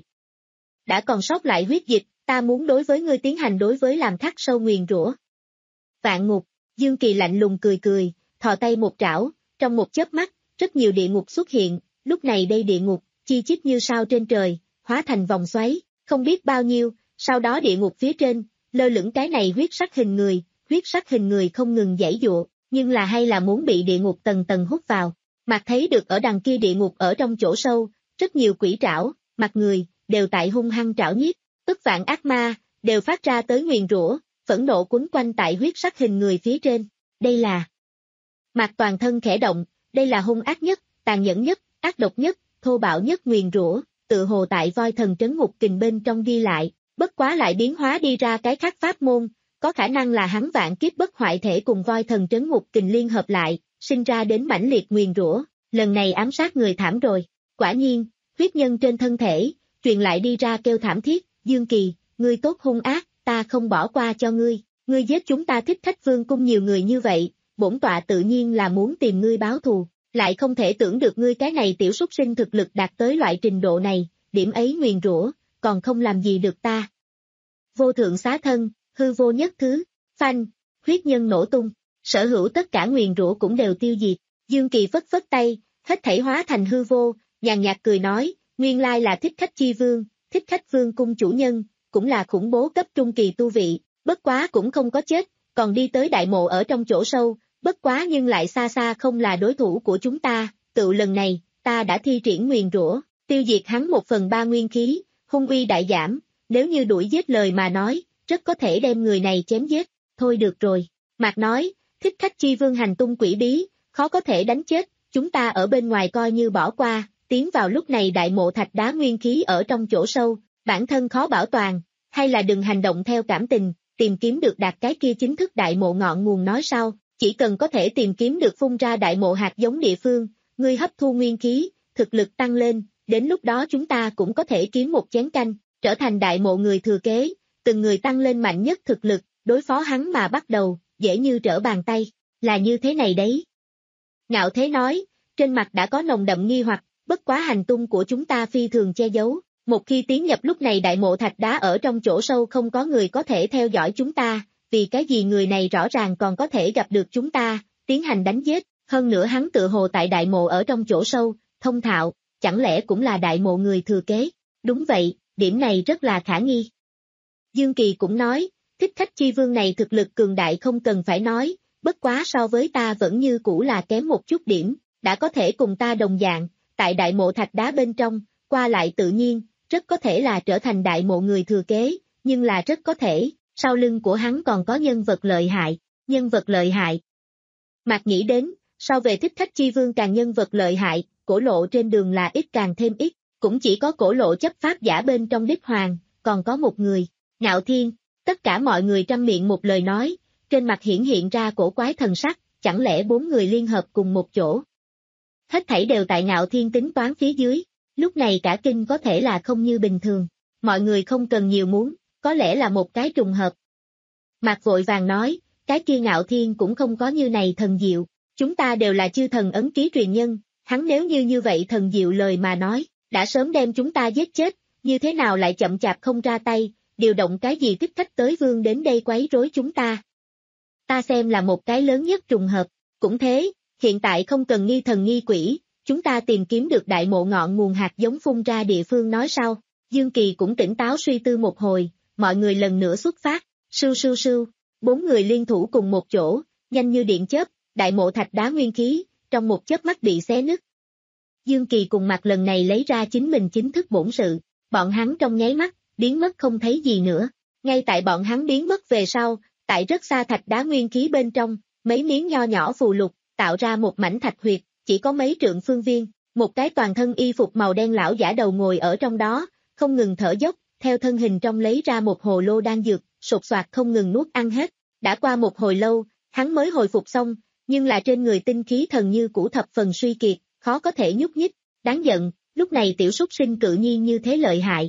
Đã còn sót lại huyết dịch, ta muốn đối với ngươi tiến hành đối với làm khắc sâu nguyền rủa. Vạn ngục, Dương Kỳ lạnh lùng cười cười, thò tay một trảo, trong một chớp mắt, rất nhiều địa ngục xuất hiện, lúc này đây địa ngục, chi chít như sao trên trời, hóa thành vòng xoáy, không biết bao nhiêu, sau đó địa ngục phía trên, lơ lửng cái này huyết sắc hình người, huyết sắc hình người không ngừng giãy giụa, nhưng là hay là muốn bị địa ngục tầng tầng hút vào. Mạc thấy được ở đằng kia địa ngục ở trong chỗ sâu, rất nhiều quỷ trảo, mặt người, đều tại hung hăng trảo nhiếp, ức vạn ác ma, đều phát ra tới nguyền rủa, phẫn nộ quấn quanh tại huyết sắc hình người phía trên. Đây là Mạc toàn thân khẽ động, đây là hung ác nhất, tàn nhẫn nhất, ác độc nhất, thô bạo nhất nguyền rủa, tự hồ tại voi thần trấn ngục kình bên trong ghi lại, bất quá lại biến hóa đi ra cái khác pháp môn, có khả năng là hắn vạn kiếp bất hoại thể cùng voi thần trấn ngục kình liên hợp lại, sinh ra đến mãnh liệt nguyền rủa, lần này ám sát người thảm rồi. Quả nhiên, huyết nhân trên thân thể, truyền lại đi ra kêu thảm thiết, Dương Kỳ, ngươi tốt hung ác, ta không bỏ qua cho ngươi, ngươi giết chúng ta thích khách vương cung nhiều người như vậy, bổn tọa tự nhiên là muốn tìm ngươi báo thù, lại không thể tưởng được ngươi cái này tiểu súc sinh thực lực đạt tới loại trình độ này, điểm ấy nguyền rủa, còn không làm gì được ta. Vô thượng xá thân, hư vô nhất thứ, phanh, huyết nhân nổ tung, sở hữu tất cả nguyền rủa cũng đều tiêu diệt, Dương Kỳ phất phất tay, hết thảy hóa thành hư vô, nhàn nhạt cười nói, nguyên lai là thích khách chi vương, thích khách vương cung chủ nhân, cũng là khủng bố cấp trung kỳ tu vị, bất quá cũng không có chết, còn đi tới đại mộ ở trong chỗ sâu, bất quá nhưng lại xa xa không là đối thủ của chúng ta, tự lần này, ta đã thi triển nguyền rủa, tiêu diệt hắn một phần ba nguyên khí, hung uy đại giảm, nếu như đuổi giết lời mà nói, rất có thể đem người này chém giết, thôi được rồi, Mạc nói, thích khách chi vương hành tung quỷ bí, khó có thể đánh chết, chúng ta ở bên ngoài coi như bỏ qua, tiến vào lúc này đại mộ thạch đá nguyên khí ở trong chỗ sâu, bản thân khó bảo toàn, hay là đừng hành động theo cảm tình, tìm kiếm được đạt cái kia chính thức đại mộ ngọn nguồn nói sau, chỉ cần có thể tìm kiếm được phun ra đại mộ hạt giống địa phương, ngươi hấp thu nguyên khí, thực lực tăng lên, đến lúc đó chúng ta cũng có thể kiếm một chén canh, trở thành đại mộ người thừa kế, từng người tăng lên mạnh nhất thực lực, đối phó hắn mà bắt đầu, dễ như trở bàn tay, là như thế này đấy. Ngạo Thế nói, trên mặt đã có nồng đậm nghi hoặc, bất quá hành tung của chúng ta phi thường che giấu, một khi tiến nhập lúc này đại mộ thạch đá ở trong chỗ sâu không có người có thể theo dõi chúng ta, vì cái gì người này rõ ràng còn có thể gặp được chúng ta, tiến hành đánh giết, hơn nữa hắn tự hồ tại đại mộ ở trong chỗ sâu, thông thạo, chẳng lẽ cũng là đại mộ người thừa kế, đúng vậy, điểm này rất là khả nghi. Dương Kỳ cũng nói, Thích Khách Chi Vương này thực lực cường đại không cần phải nói, bất quá so với ta vẫn như cũ là kém một chút điểm, đã có thể cùng ta đồng dạng, tại đại mộ thạch đá bên trong, qua lại tự nhiên, rất có thể là trở thành đại mộ người thừa kế, nhưng là rất có thể, sau lưng của hắn còn có nhân vật lợi hại, nhân vật lợi hại. Mạc nghĩ đến, so về Thích Khách Chi Vương càng nhân vật lợi hại, cổ lộ trên đường là ít càng thêm ít, cũng chỉ có cổ lộ chấp pháp giả bên trong đích hoàng, còn có một người, Ngạo Thiên, tất cả mọi người trăm miệng một lời nói, trên mặt hiển hiện ra cổ quái thần sắc, chẳng lẽ bốn người liên hợp cùng một chỗ. Hết thảy đều tại Ngạo Thiên tính toán phía dưới, lúc này cả kinh có thể là không như bình thường, mọi người không cần nhiều muốn, có lẽ là một cái trùng hợp. Mạc vội vàng nói, cái kia Ngạo Thiên cũng không có như này thần diệu, chúng ta đều là chư thần ấn ký truyền nhân, hắn nếu như như vậy thần diệu lời mà nói, đã sớm đem chúng ta giết chết, như thế nào lại chậm chạp không ra tay, điều động cái gì Thích Khách tới vương đến đây quấy rối chúng ta. Ta xem là một cái lớn nhất trùng hợp, cũng thế, hiện tại không cần nghi thần nghi quỷ, chúng ta tìm kiếm được đại mộ ngọn nguồn hạt giống phun ra địa phương nói sau. Dương Kỳ cũng tỉnh táo suy tư một hồi, mọi người lần nữa xuất phát, sưu sưu sưu, bốn người liên thủ cùng một chỗ, nhanh như điện chớp, đại mộ thạch đá nguyên khí, trong một chớp mắt bị xé nứt. Dương Kỳ cùng Mạc lần này lấy ra chính mình chính thức bổn sự, bọn hắn trong nháy mắt, biến mất không thấy gì nữa. Ngay tại bọn hắn biến mất về sau, tại rất xa thạch đá nguyên khí bên trong, mấy miếng nho nhỏ phù lục, tạo ra một mảnh thạch huyệt, chỉ có mấy trượng phương viên, một cái toàn thân y phục màu đen lão giả đầu ngồi ở trong đó, không ngừng thở dốc, theo thân hình trong lấy ra một hồ lô đan dược, sột soạt không ngừng nuốt ăn hết. Đã qua một hồi lâu, hắn mới hồi phục xong, nhưng là trên người tinh khí thần như cũ thập phần suy kiệt, khó có thể nhúc nhích, đáng giận, lúc này tiểu súc sinh cự nhiên như thế lợi hại.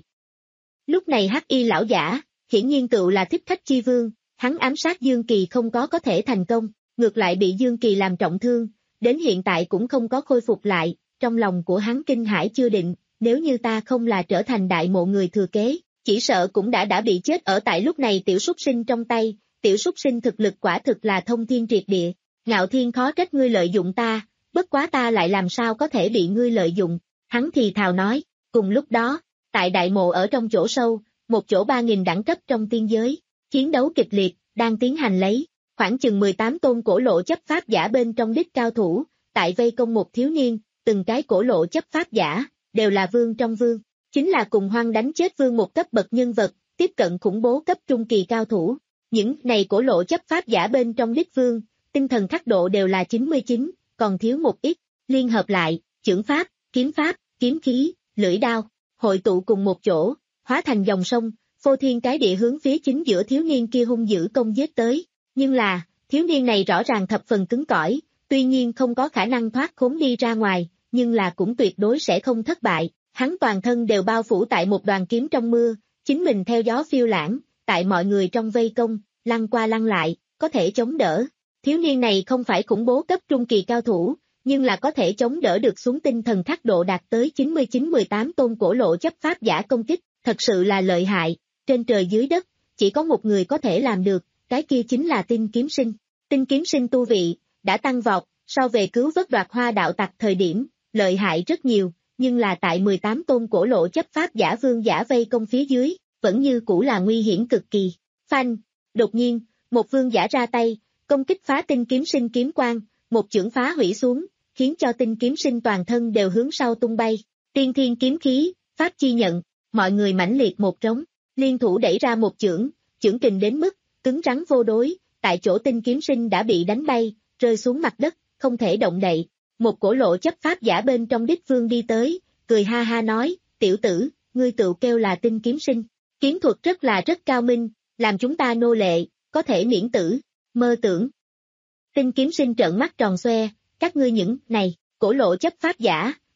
Lúc này hắc y lão giả, hiển nhiên tựu là Thích Khách Chi Vương, hắn ám sát Dương Kỳ không có có thể thành công, ngược lại bị Dương Kỳ làm trọng thương, đến hiện tại cũng không có khôi phục lại, trong lòng của hắn kinh hãi chưa định, nếu như ta không là trở thành đại mộ người thừa kế, chỉ sợ cũng đã đã bị chết ở tại lúc này tiểu súc sinh trong tay, tiểu súc sinh thực lực quả thực là thông thiên triệt địa, Ngạo Thiên khó trách ngươi lợi dụng ta, bất quá ta lại làm sao có thể bị ngươi lợi dụng, hắn thì thào nói, cùng lúc đó, tại đại mộ ở trong chỗ sâu, một chỗ ba nghìn đẳng cấp trong tiên giới, chiến đấu kịch liệt, đang tiến hành lấy, khoảng chừng mười tám tôn cổ lộ chấp pháp giả bên trong đích cao thủ, tại vây công một thiếu niên, từng cái cổ lộ chấp pháp giả, đều là vương trong vương, chính là cùng hoang đánh chết vương một cấp bậc nhân vật, tiếp cận khủng bố cấp trung kỳ cao thủ, những này cổ lộ chấp pháp giả bên trong đích vương, tinh thần khắc độ đều là chín mươi chín, còn thiếu một ít, liên hợp lại, chưởng pháp, kiếm pháp, kiếm khí, lưỡi đao, hội tụ cùng một chỗ, hóa thành dòng sông, phô thiên cái địa hướng phía chính giữa thiếu niên kia hung dữ công giết tới, nhưng là, thiếu niên này rõ ràng thập phần cứng cỏi, tuy nhiên không có khả năng thoát khốn đi ra ngoài, nhưng là cũng tuyệt đối sẽ không thất bại, hắn toàn thân đều bao phủ tại một đoàn kiếm trong mưa, chính mình theo gió phiêu lãng, tại mọi người trong vây công, lăn qua lăn lại, có thể chống đỡ. Thiếu niên này không phải khủng bố cấp trung kỳ cao thủ, nhưng là có thể chống đỡ được xuống tinh thần khắc độ đạt tới chín mươi chín mười tám tôn cổ lộ chấp pháp giả công kích, thật sự là lợi hại, trên trời dưới đất, chỉ có một người có thể làm được, cái kia chính là Tinh Kiếm Sinh. Tinh Kiếm Sinh tu vị, đã tăng vọt, so về cứu vớt đoạt hoa đạo tặc thời điểm, lợi hại rất nhiều, nhưng là tại mười tám tôn cổ lộ chấp pháp giả vương giả vây công phía dưới, vẫn như cũ là nguy hiểm cực kỳ. Phanh, đột nhiên, một vương giả ra tay, công kích phá Tinh Kiếm Sinh kiếm quang, một chưởng phá hủy xuống, khiến cho Tinh Kiếm Sinh toàn thân đều hướng sau tung bay. Tiên thiên kiếm khí, pháp chi nhận, mọi người mãnh liệt một trống, liên thủ đẩy ra một chưởng, chưởng kình đến mức cứng rắn vô đối, tại chỗ Tinh Kiếm Sinh đã bị đánh bay, rơi xuống mặt đất, không thể động đậy. Một cổ lộ chấp pháp giả bên trong đích vương đi tới, cười ha ha nói, tiểu tử, ngươi tự kêu là Tinh Kiếm Sinh, kiếm thuật rất là rất cao minh, làm chúng ta nô lệ, có thể miễn tử, mơ tưởng. Tinh Kiếm Sinh trợn mắt tròn xoe, các ngươi những này, cổ lộ chấp pháp giả,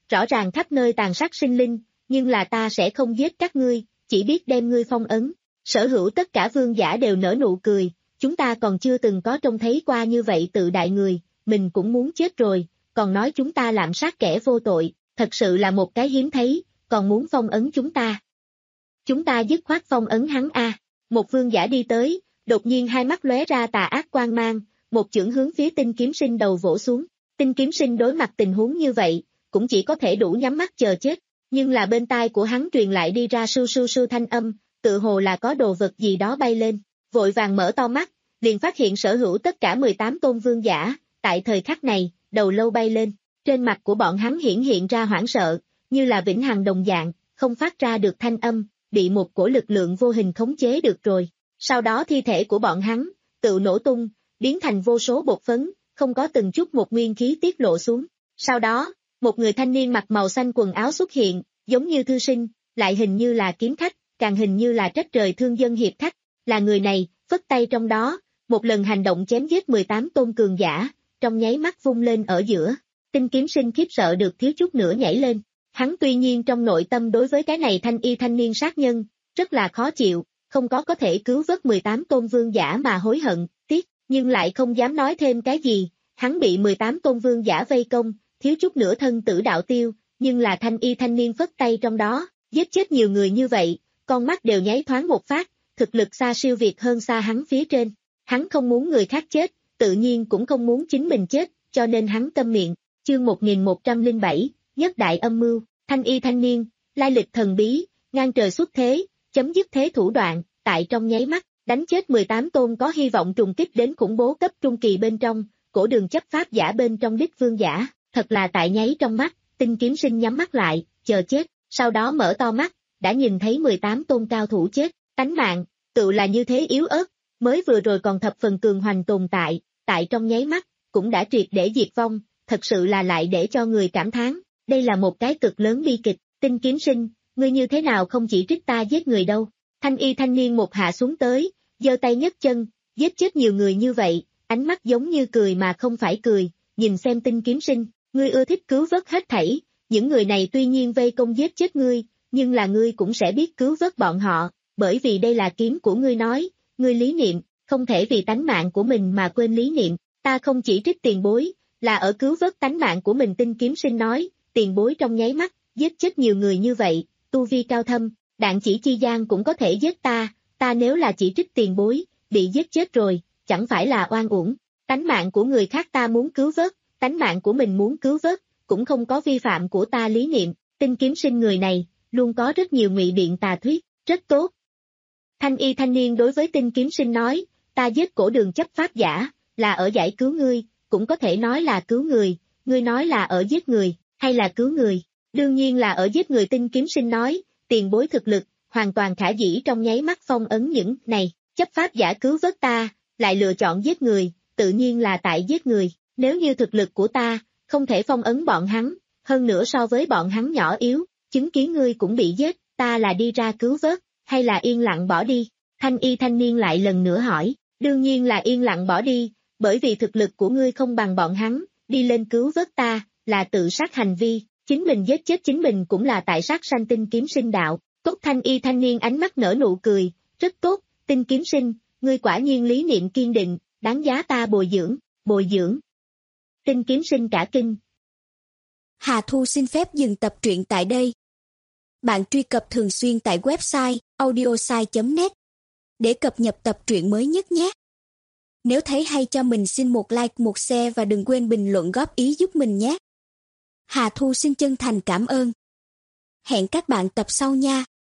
rõ ràng khắp nơi tàn sát sinh linh, nhưng là ta sẽ không giết các ngươi, chỉ biết đem ngươi phong ấn. Sở hữu tất cả vương giả đều nở nụ cười, chúng ta còn chưa từng có trông thấy qua như vậy tự đại người, mình cũng muốn chết rồi, còn nói chúng ta lạm sát kẻ vô tội, thật sự là một cái hiếm thấy, còn muốn phong ấn chúng ta. Chúng ta dứt khoát phong ấn hắn a. Một vương giả đi tới, đột nhiên hai mắt lóe ra tà ác quang mang, một chưởng hướng phía Tinh Kiếm Sinh đầu vỗ xuống. Tinh Kiếm Sinh đối mặt tình huống như vậy, cũng chỉ có thể đủ nhắm mắt chờ chết, nhưng là bên tai của hắn truyền lại đi ra su su su thanh âm, tự hồ là có đồ vật gì đó bay lên, vội vàng mở to mắt, liền phát hiện sở hữu tất cả mười tám tôn vương giả, tại thời khắc này, đầu lâu bay lên, trên mặt của bọn hắn hiển hiện ra hoảng sợ, như là vĩnh hằng đồng dạng, không phát ra được thanh âm, bị một cổ lực lượng vô hình khống chế được rồi. Sau đó thi thể của bọn hắn, tự nổ tung, biến thành vô số bột phấn, không có từng chút một nguyên khí tiết lộ xuống. Sau đó, một người thanh niên mặc màu xanh quần áo xuất hiện, giống như thư sinh, lại hình như là kiếm khách, càng hình như là trách trời thương dân hiệp khách, là người này, phất tay trong đó, một lần hành động chém giết mười tám tôn cường giả, trong nháy mắt vung lên ở giữa. Tinh Kiếm Sinh khiếp sợ được thiếu chút nữa nhảy lên. Hắn tuy nhiên trong nội tâm đối với cái này thanh y thanh niên sát nhân, rất là khó chịu, không có có thể cứu vớt mười tám tôn vương giả mà hối hận, tiếc, nhưng lại không dám nói thêm cái gì, hắn bị mười tám tôn vương giả vây công, thiếu chút nữa thân tử đạo tiêu, nhưng là thanh y thanh niên phất tay trong đó, giết chết nhiều người như vậy, con mắt đều nháy thoáng một phát, thực lực xa siêu việt hơn xa hắn phía trên, hắn không muốn người khác chết, tự nhiên cũng không muốn chính mình chết, cho nên hắn câm miệng. Chương một nghìn một trăm lẻ bảy, Nhất đại âm mưu, thanh y thanh niên, lai lịch thần bí, ngang trời xuất thế, chấm dứt thế thủ đoạn, tại trong nháy mắt, đánh chết mười tám tôn có hy vọng trùng kích đến khủng bố cấp trung kỳ bên trong, cổ đường chấp pháp giả bên trong đích vương giả, thật là tại nháy trong mắt, Tinh Kiếm Sinh nhắm mắt lại, chờ chết, sau đó mở to mắt, đã nhìn thấy mười tám tôn cao thủ chết, tánh mạng, tự là như thế yếu ớt, mới vừa rồi còn thập phần cường hoành tồn tại, tại trong nháy mắt, cũng đã triệt để diệt vong, thật sự là lại để cho người cảm thán, đây là một cái cực lớn bi kịch. Tinh Kiếm Sinh, ngươi như thế nào không chỉ trích ta giết người đâu? Thanh y thanh niên một hạ xuống tới, giơ tay nhấc chân, giết chết nhiều người như vậy, ánh mắt giống như cười mà không phải cười, nhìn xem Tinh Kiếm Sinh, ngươi ưa thích cứu vớt hết thảy, những người này tuy nhiên vây công giết chết ngươi, nhưng là ngươi cũng sẽ biết cứu vớt bọn họ, bởi vì đây là kiếm của ngươi nói, ngươi lý niệm, không thể vì tánh mạng của mình mà quên lý niệm, ta không chỉ trích tiền bối, là ở cứu vớt tánh mạng của mình. Tinh Kiếm Sinh nói, tiền bối trong nháy mắt, giết chết nhiều người như vậy, tu vi cao thâm, đạn chỉ chi gian cũng có thể giết ta, ta nếu là chỉ trích tiền bối, bị giết chết rồi, chẳng phải là oan uổng, tánh mạng của người khác ta muốn cứu vớt, tánh mạng của mình muốn cứu vớt, cũng không có vi phạm của ta lý niệm. Tinh Kiếm Sinh người này, luôn có rất nhiều ngụy biện tà thuyết, rất tốt. Thanh y thanh niên đối với Tinh Kiếm Sinh nói, ta giết cổ đường chấp pháp giả, là ở giải cứu ngươi, cũng có thể nói là cứu người, ngươi nói là ở giết người, hay là cứu người, đương nhiên là ở giết người. Tinh Kiếm Sinh nói, tiền bối thực lực, hoàn toàn khả dĩ trong nháy mắt phong ấn những này, chấp pháp giả cứu vớt ta, lại lựa chọn giết người, tự nhiên là tại giết người, nếu như thực lực của ta, không thể phong ấn bọn hắn, hơn nữa so với bọn hắn nhỏ yếu, chứng kiến ngươi cũng bị giết, ta là đi ra cứu vớt, hay là yên lặng bỏ đi? Thanh y thanh niên lại lần nữa hỏi, đương nhiên là yên lặng bỏ đi, bởi vì thực lực của ngươi không bằng bọn hắn, đi lên cứu vớt ta, là tự sát hành vi, chính mình giết chết chính mình cũng là tại sát sanh. Tinh Kiếm Sinh đạo, tốt. Thanh y thanh niên ánh mắt nở nụ cười, rất tốt, Tinh Kiếm Sinh, ngươi quả nhiên lý niệm kiên định, đáng giá ta bồi dưỡng, bồi dưỡng. Tinh Kiếm Sinh cả kinh. Hà Thu xin phép dừng tập truyện tại đây. Bạn truy cập thường xuyên tại website audiosai chấm net để cập nhật tập truyện mới nhất nhé. Nếu thấy hay cho mình xin một like, một share và đừng quên bình luận góp ý giúp mình nhé. Hà Thu xin chân thành cảm ơn. Hẹn các bạn tập sau nha.